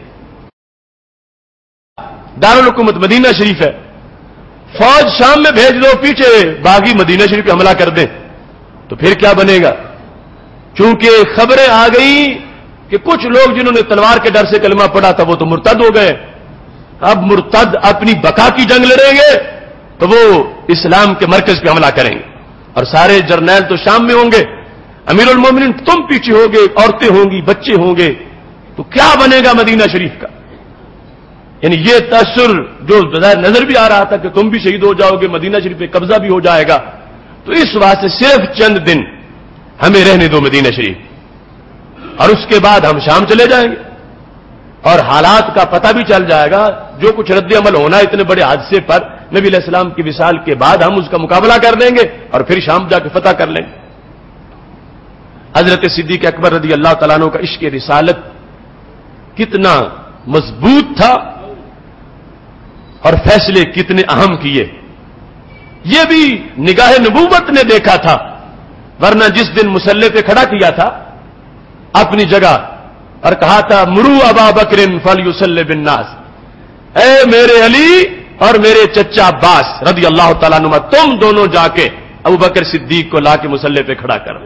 دارالحکومت مدینہ شریف ہے, فوج شام میں بھیج دو, پیچھے باغی مدینہ شریف پہ حملہ کر دیں تو پھر کیا بنے گا. چونکہ خبریں آ گئیں کہ کچھ لوگ جنہوں نے تلوار کے ڈر سے کلمہ پڑھا تھا وہ تو مرتد ہو گئے. اب مرتد اپنی بقا کی جنگ لڑیں گے تو وہ اسلام کے مرکز پہ حملہ کریں گے, اور سارے جرنیل تو شام میں ہوں گے. امیر المومنین تم پیچھے ہوگے، عورتیں ہوں گی، بچے ہوں گے، تو کیا بنے گا مدینہ شریف کا؟ یعنی یہ تاثر جو بظاہر نظر بھی آ رہا تھا کہ تم بھی شہید ہو جاؤ گے، مدینہ شریف پہ قبضہ بھی ہو جائے گا، تو اس واسطے صرف چند دن ہمیں رہنے دو مدینہ شریف، اور اس کے بعد ہم شام چلے جائیں گے، اور حالات کا پتہ بھی چل جائے گا، جو کچھ رد عمل ہونا اتنے بڑے حادثے پر نبی علیہ السلام کی وصال کے بعد ہم اس کا مقابلہ کر لیں گے اور پھر شام جا کے فتح کر لیں گے۔ حضرت صدیق اکبر رضی اللہ تعالیٰ عنہ کا عشق رسالت کتنا مضبوط تھا اور فیصلے کتنے اہم کیے، یہ بھی نگاہ نبوت نے دیکھا تھا، ورنہ جس دن مسلح پہ کھڑا کیا تھا اپنی جگہ اور کہا تھا مرو ابا بکر فلیصلی بالناس، اے میرے علی اور میرے چچا عباس رضی اللہ تعالیٰ عنہ، تم دونوں جا کے ابو بکر صدیق کو لا کے مسلح پہ کھڑا کر۔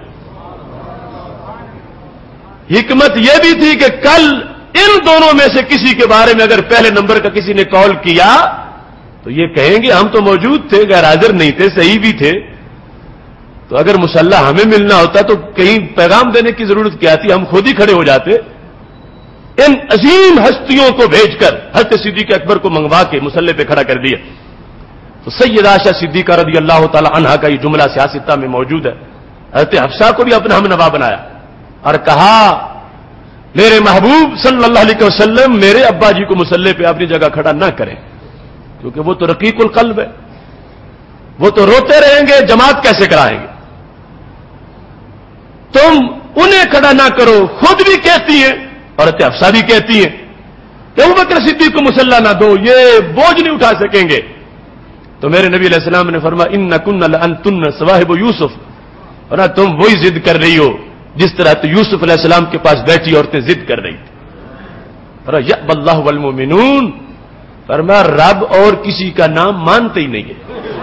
حکمت یہ بھی تھی کہ کل ان دونوں میں سے کسی کے بارے میں اگر پہلے نمبر کا کسی نے کال کیا تو یہ کہیں گے ہم تو موجود تھے، غیر حاضر نہیں تھے، صحیح بھی تھے، تو اگر مسلح ہمیں ملنا ہوتا تو کہیں پیغام دینے کی ضرورت کیا تھی، ہم خود ہی کھڑے ہو جاتے۔ ان عظیم ہستیوں کو بھیج کر حضرت صدیق اکبر کو منگوا کے مسلح پہ کھڑا کر دیا۔ تو سیدہ عائشہ صدیقہ رضی اللہ تعالی عنہا کا یہ جملہ سیاستہ میں موجود ہے، حضرت حفصہ کو بھی اپنا ہم نوا بنایا اور کہا میرے محبوب صلی اللہ علیہ وسلم میرے ابا جی کو مسلح پہ اپنی جگہ کھڑا نہ کریں، کیونکہ وہ تو رقیق القلب ہے، وہ تو روتے رہیں گے، جماعت کیسے کرائیں گے؟ تم انہیں کھڑا نہ کرو، خود بھی کہتی ہیں اور حفصہ بھی کہتی ہیں کہ ابو بکر صدیق کو مسلح نہ دو، یہ بوجھ نہیں اٹھا سکیں گے۔ تو میرے نبی علیہ السلام نے فرمایا انکن لانتن صواحب یوسف، اور تم وہی ضد کر رہی ہو جس طرح تو یوسف علیہ السلام کے پاس بیٹھی عورتیں ضد کر رہی تھی۔ فرمایا یأبی اللہ والمؤمنون، فرمایا رب اور کسی کا نام مانتے ہی نہیں ہے۔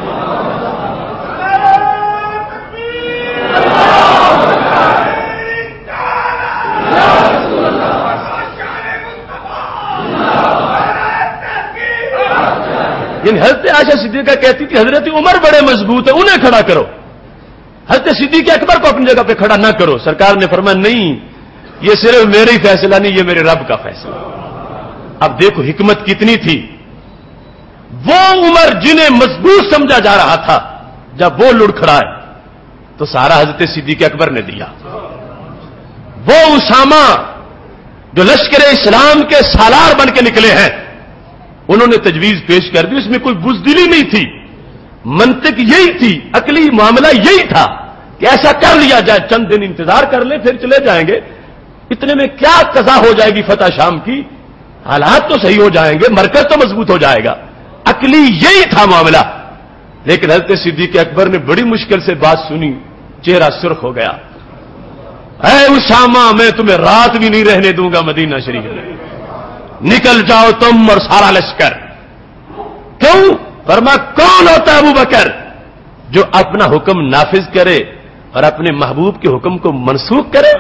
یعنی حضرت عائشہ صدیقہ کہتی تھی حضرت عمر بڑے مضبوط ہیں، انہیں کھڑا کرو، حضرت صدیق اکبر کو اپنی جگہ پہ کھڑا نہ کرو۔ سرکار نے فرمایا نہیں، یہ صرف میرا ہی فیصلہ نہیں، یہ میرے رب کا فیصلہ۔ اب دیکھو حکمت کتنی تھی، وہ عمر جنہیں مضبوط سمجھا جا رہا تھا جب وہ لڑکھڑائے تو سارا حضرت صدیق اکبر نے دیا۔ وہ اسامہ جو لشکر اسلام کے سالار بن کے نکلے ہیں، انہوں نے تجویز پیش کر دی، اس میں کوئی بزدلی نہیں تھی، منطق یہی تھی، عقلی معاملہ یہی تھا کہ ایسا کر لیا جائے، چند دن انتظار کر لیں پھر چلے جائیں گے، اتنے میں کیا قضا ہو جائے گی فتح شام کی، حالات تو صحیح ہو جائیں گے، مرکز تو مضبوط ہو جائے گا، عقلی یہی تھا معاملہ۔ لیکن حضرت صدیق اکبر نے بڑی مشکل سے بات سنی، چہرہ سرخ ہو گیا، اے اسامہ میں تمہیں رات بھی نہیں رہنے دوں گا مدینہ شریف میں، نکل جاؤ تم اور سارا لشکر۔ کیوں؟ فرمایا کون ہوتا ہے ابو بکر جو اپنا حکم نافذ کرے اور اپنے محبوب کے حکم کو منسوخ کرے؟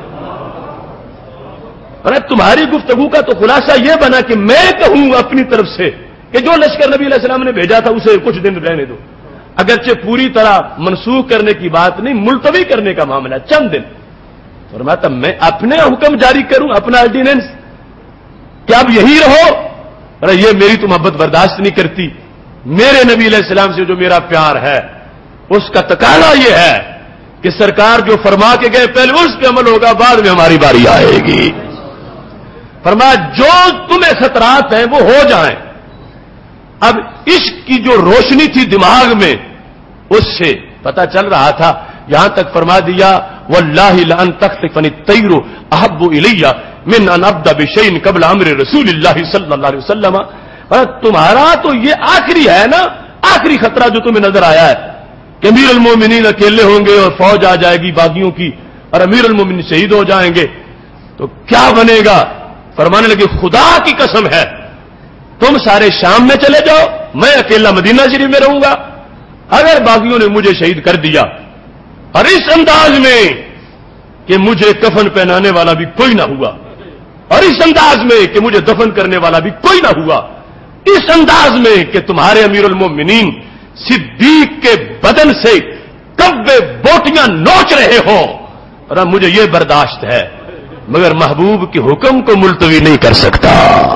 اور تمہاری گفتگو کا تو خلاصہ یہ بنا کہ میں کہوں اپنی طرف سے کہ جو لشکر نبی علیہ السلام نے بھیجا تھا اسے کچھ دن رہنے دو، اگرچہ پوری طرح منسوخ کرنے کی بات نہیں، ملتوی کرنے کا معاملہ، چند دن۔ فرمایا تب میں اپنے حکم جاری کروں، اپنا آرڈیننس، کہ اب یہی رہو؟ ارے یہ میری تو محبت برداشت نہیں کرتی، میرے نبی علیہ السلام سے جو میرا پیار ہے اس کا تقاضا یہ ہے کہ سرکار جو فرما کے گئے پہلے اس پہ عمل ہوگا، بعد میں ہماری باری آئے گی۔ فرمایا جو تمہیں خطرات ہیں وہ ہو جائیں۔ اب عشق کی جو روشنی تھی دماغ میں اس سے پتہ چل رہا تھا، یہاں تک فرما دیا واللہ لان تخطفنی الطیر احب الی من ان ابدا بشیء قبل امر رسول اللہ صلی اللہ علیہ وسلم۔ تمہارا تو یہ آخری ہے نا، آخری خطرہ جو تمہیں نظر آیا ہے کہ امیر المومنین اکیلے ہوں گے اور فوج آ جائے گی باغیوں کی اور امیر المومنین شہید ہو جائیں گے، تو کیا بنے گا؟ فرمانے لگے خدا کی قسم ہے تم سارے شام میں چلے جاؤ، میں اکیلا مدینہ شریف میں رہوں گا، اگر باغیوں نے مجھے شہید کر دیا اور اس انداز میں کہ مجھے کفن پہنانے والا بھی کوئی نہ ہوا، اور اس انداز میں کہ مجھے دفن کرنے والا بھی کوئی نہ ہوا، اس انداز میں کہ تمہارے امیر المومنین صدیق کے بدن سے کبے بوٹیاں نوچ رہے ہو، اور اب مجھے یہ برداشت ہے مگر محبوب کے حکم کو ملتوی نہیں کر سکتا.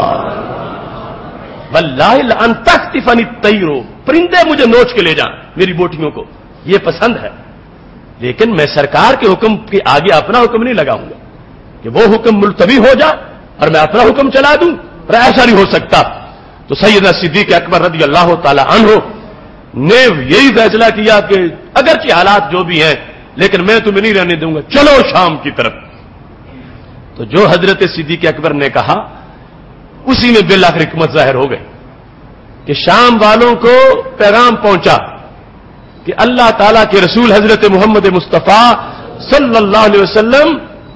واللہ لان تخطفنی الطیر، پرندے مجھے نوچ کے لے جائیں میری بوٹیوں کو، یہ پسند ہے، لیکن میں سرکار کے حکم کے آگے اپنا حکم نہیں لگاؤں گا کہ وہ حکم ملتوی ہو جائے اور میں اپنا حکم چلا دوں، اور ایسا نہیں ہو سکتا. تو سیدنا صدیق اکبر رضی اللہ تعالی عنہ نے یہی فیصلہ کیا کہ اگرچہ حالات جو بھی ہیں لیکن میں تمہیں نہیں رہنے دوں گا، چلو شام کی طرف. تو جو حضرت صدیق اکبر نے کہا اسی میں بالآخر حکمت ظاہر ہو گئی کہ شام والوں کو پیغام پہنچا کہ اللہ تعالیٰ کے رسول حضرت محمد مصطفیٰ صلی اللہ علیہ وسلم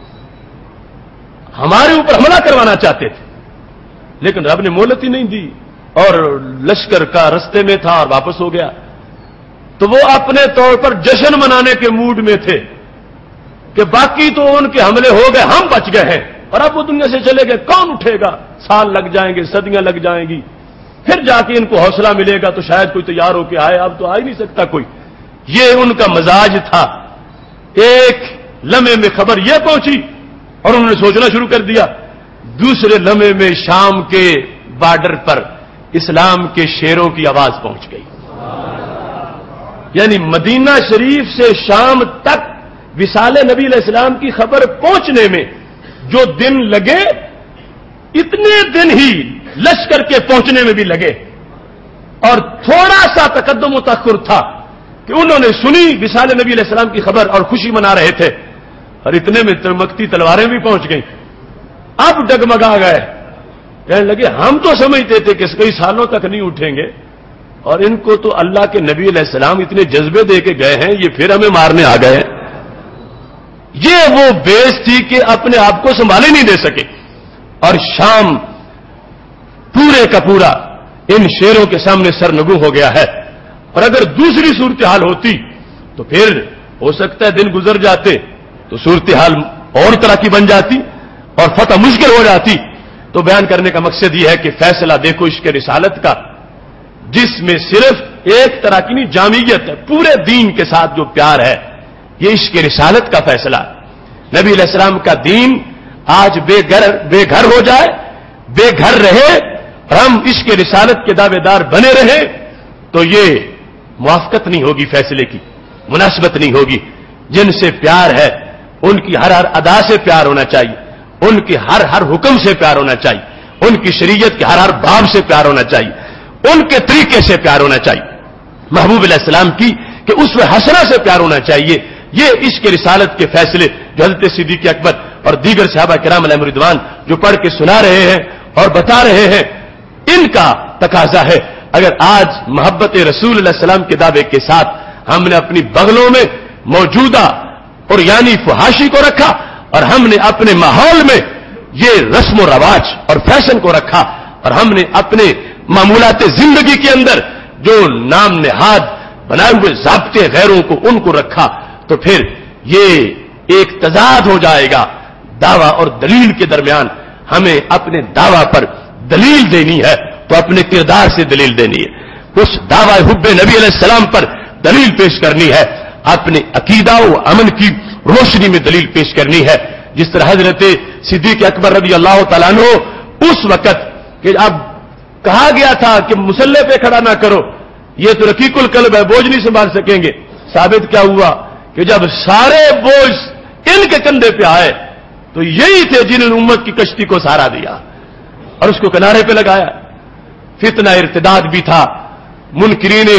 ہمارے اوپر حملہ کروانا چاہتے تھے، لیکن رب نے مہلت ہی نہیں دی اور لشکر کا رستے میں تھا اور واپس ہو گیا. تو وہ اپنے طور پر جشن منانے کے موڈ میں تھے کہ باقی تو ان کے حملے ہو گئے، ہم بچ گئے ہیں اور اب وہ دنیا سے چلے گئے، کون اٹھے گا؟ سال لگ جائیں گے، صدیاں لگ جائیں گی، پھر جا کے ان کو حوصلہ ملے گا تو شاید کوئی تیار ہو کے آئے، اب تو آ ہی نہیں سکتا کوئی. یہ ان کا مزاج تھا. ایک لمحے میں خبر یہ پہنچی اور انہوں نے سوچنا شروع کر دیا، دوسرے لمحے میں شام کے بارڈر پر اسلام کے شیروں کی آواز پہنچ گئی. یعنی مدینہ شریف سے شام تک وصال نبی علیہ السلام کی خبر پہنچنے میں جو دن لگے اتنے دن ہی لشکر کے پہنچنے میں بھی لگے، اور تھوڑا سا تقدم و تاخر تھا کہ انہوں نے سنی وصال نبی علیہ السلام کی خبر اور خوشی منا رہے تھے، اور اتنے میں چمکتی تلواریں بھی پہنچ گئیں. اب ڈگمگا گئے، کہنے لگے ہم تو سمجھتے تھے کہ کئی سالوں تک نہیں اٹھیں گے، اور ان کو تو اللہ کے نبی علیہ السلام اتنے جذبے دے کے گئے ہیں، یہ پھر ہمیں مارنے آ گئے ہیں. یہ وہ بیس تھی کہ اپنے آپ کو سنبھالے نہیں دے سکے، اور شام پورے کا پورا ان شیروں کے سامنے سرنگوں ہو گیا ہے. اور اگر دوسری صورتحال ہوتی تو پھر ہو سکتا ہے دن گزر جاتے تو صورتحال اور طرح کی بن جاتی اور فتح مشکل ہو جاتی. تو بیان کرنے کا مقصد یہ ہے کہ فیصلہ دیکھو عشق رسالت کا، جس میں صرف ایک طرح کی نہیں جامعیت ہے، پورے دین کے ساتھ جو پیار ہے، یہ عشق رسالت کا فیصلہ. نبی علیہ السلام کا دین آج بے گھر ہو جائے، بے گھر رہے، اور ہم عشق رسالت کے دعوے دار بنے رہیں تو یہ موافقت نہیں ہوگی، فیصلے کی مناسبت نہیں ہوگی. جن سے پیار ہے ان کی ہر ہر ادا سے پیار ہونا چاہیے، ان کے ہر ہر حکم سے پیار ہونا چاہیے، ان کی شریعت کے ہر ہر باب سے پیار ہونا چاہیے، ان کے طریقے سے پیار ہونا چاہیے، محبوب علیہ السلام کی کہ اسوہ حسنہ سے پیار ہونا چاہیے. یہ عشق رسالت کے فیصلے جو حضرت صدیق اکبر اور دیگر صحابہ کرام علیہم رضوان جو پڑھ کے سنا رہے ہیں اور بتا رہے ہیں، ان کا تقاضا ہے. اگر آج محبت رسول اللہ علیہ السلام کے دعوے کے ساتھ ہم نے اپنی بغلوں میں موجودہ اور یعنی فحاشی کو رکھا، اور ہم نے اپنے ماحول میں یہ رسم و رواج اور فیشن کو رکھا، اور ہم نے اپنے معمولات زندگی کے اندر جو نام نہاد بنائے ہوئے ضابطے غیروں کو ان کو رکھا، تو پھر یہ ایک تضاد ہو جائے گا دعویٰ اور دلیل کے درمیان. ہمیں اپنے دعویٰ پر دلیل دینی ہے تو اپنے کردار سے دلیل دینی ہے، اس دعویٰ حب نبی علیہ السلام پر دلیل پیش کرنی ہے، اپنے عقیدہ و عمل کی روشنی میں دلیل پیش کرنی ہے. جس طرح حضرت صدیق اکبر رضی اللہ تعالیٰ عنہ اس وقت کہ اب کہا گیا تھا کہ مسلح پہ کھڑا نہ کرو، یہ تو رقیق القلب ہے، بوجھ نہیں سنبھال سکیں گے. ثابت کیا ہوا کہ جب سارے بوجھ ان کے کندھے پہ آئے تو یہی تھے جنہوں نے امت کی کشتی کو سہارا دیا اور اس کو کنارے پہ لگایا. فتنہ ارتداد بھی تھا، منکرین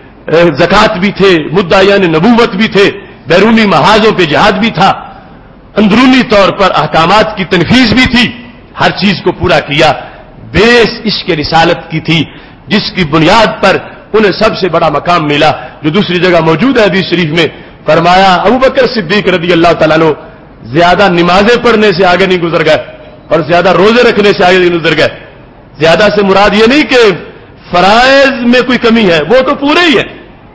زکات بھی تھے، مدعیان نبوت بھی تھے، بیرونی محاذوں پہ جہاد بھی تھا، اندرونی طور پر احکامات کی تنفیذ بھی تھی. ہر چیز کو پورا کیا. بیس عشق رسالت کی تھی جس کی بنیاد پر انہیں سب سے بڑا مقام ملا، جو دوسری جگہ موجود ہے حدیث شریف میں. فرمایا ابوبکر صدیق رضی اللہ تعالیٰ عنہ زیادہ نمازیں پڑھنے سے آگے نہیں گزر گئے اور زیادہ روزے رکھنے سے آگے نہیں گزر گئے. زیادہ سے مراد یہ نہیں کہ فرائض میں کوئی کمی ہے، وہ تو پورے ہی ہے.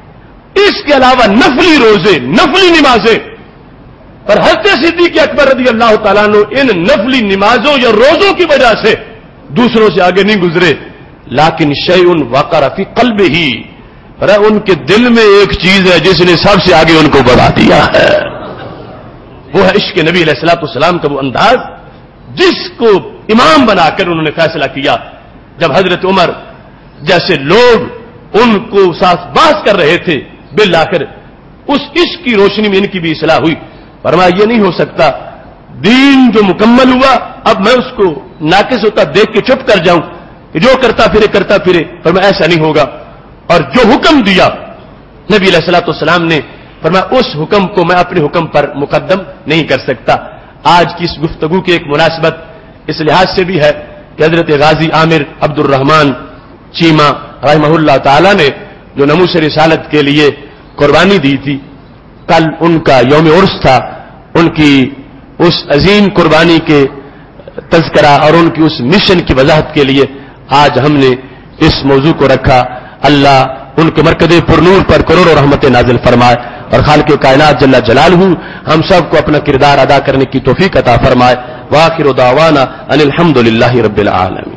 اس کے علاوہ نفلی روزے، نفلی نمازیں، اور حضرت صدیق اکبر رضی اللہ تعالیٰ عنہ ان نفلی نمازوں یا روزوں کی وجہ سے دوسروں سے آگے نہیں گزرے. لیکن شیء وقر فی قلبہ، ان کے دل میں ایک چیز ہے جس نے سب سے آگے ان کو بڑھا دیا ہے. وہ ہے عشق نبی علیہ الصلوۃ والسلام کا وہ انداز جس کو امام بنا کر انہوں نے فیصلہ کیا. جب حضرت عمر جیسے لوگ ان کو ساتھ باز کر رہے تھے، بالآخر اس عشق کی روشنی میں ان کی بھی اصلاح ہوئی. فرمایا یہ نہیں ہو سکتا، دین جو مکمل ہوا اب میں اس کو ناقص ہوتا دیکھ کے چپ کر جاؤں کہ جو کرتا پھرے. فرمایا ایسا نہیں ہوگا. اور جو حکم دیا نبی علیہ الصلوۃ والسلام نے، فرمایا اس حکم کو میں اپنے حکم پر مقدم نہیں کر سکتا. آج کی اس گفتگو کی ایک مناسبت اس لحاظ سے بھی ہے کہ حضرت غازی عامر عبد الرحمان چیمہ رحمہ اللہ تعالی نے جو ناموس رسالت کے لیے قربانی دی تھی، کل ان کا یوم عرس تھا. ان کی اس عظیم قربانی کے تذکرہ اور ان کی اس مشن کی وضاحت کے لیے آج ہم نے اس موضوع کو رکھا. اللہ ان کے مرکز پرنور پر کروڑوں رحمت نازل فرمائے اور خالق کائنات جل جلالہ ہم سب کو اپنا کردار ادا کرنے کی توفیق عطا فرمائے. وآخر دعوانا ان الحمد للہ رب العالمین.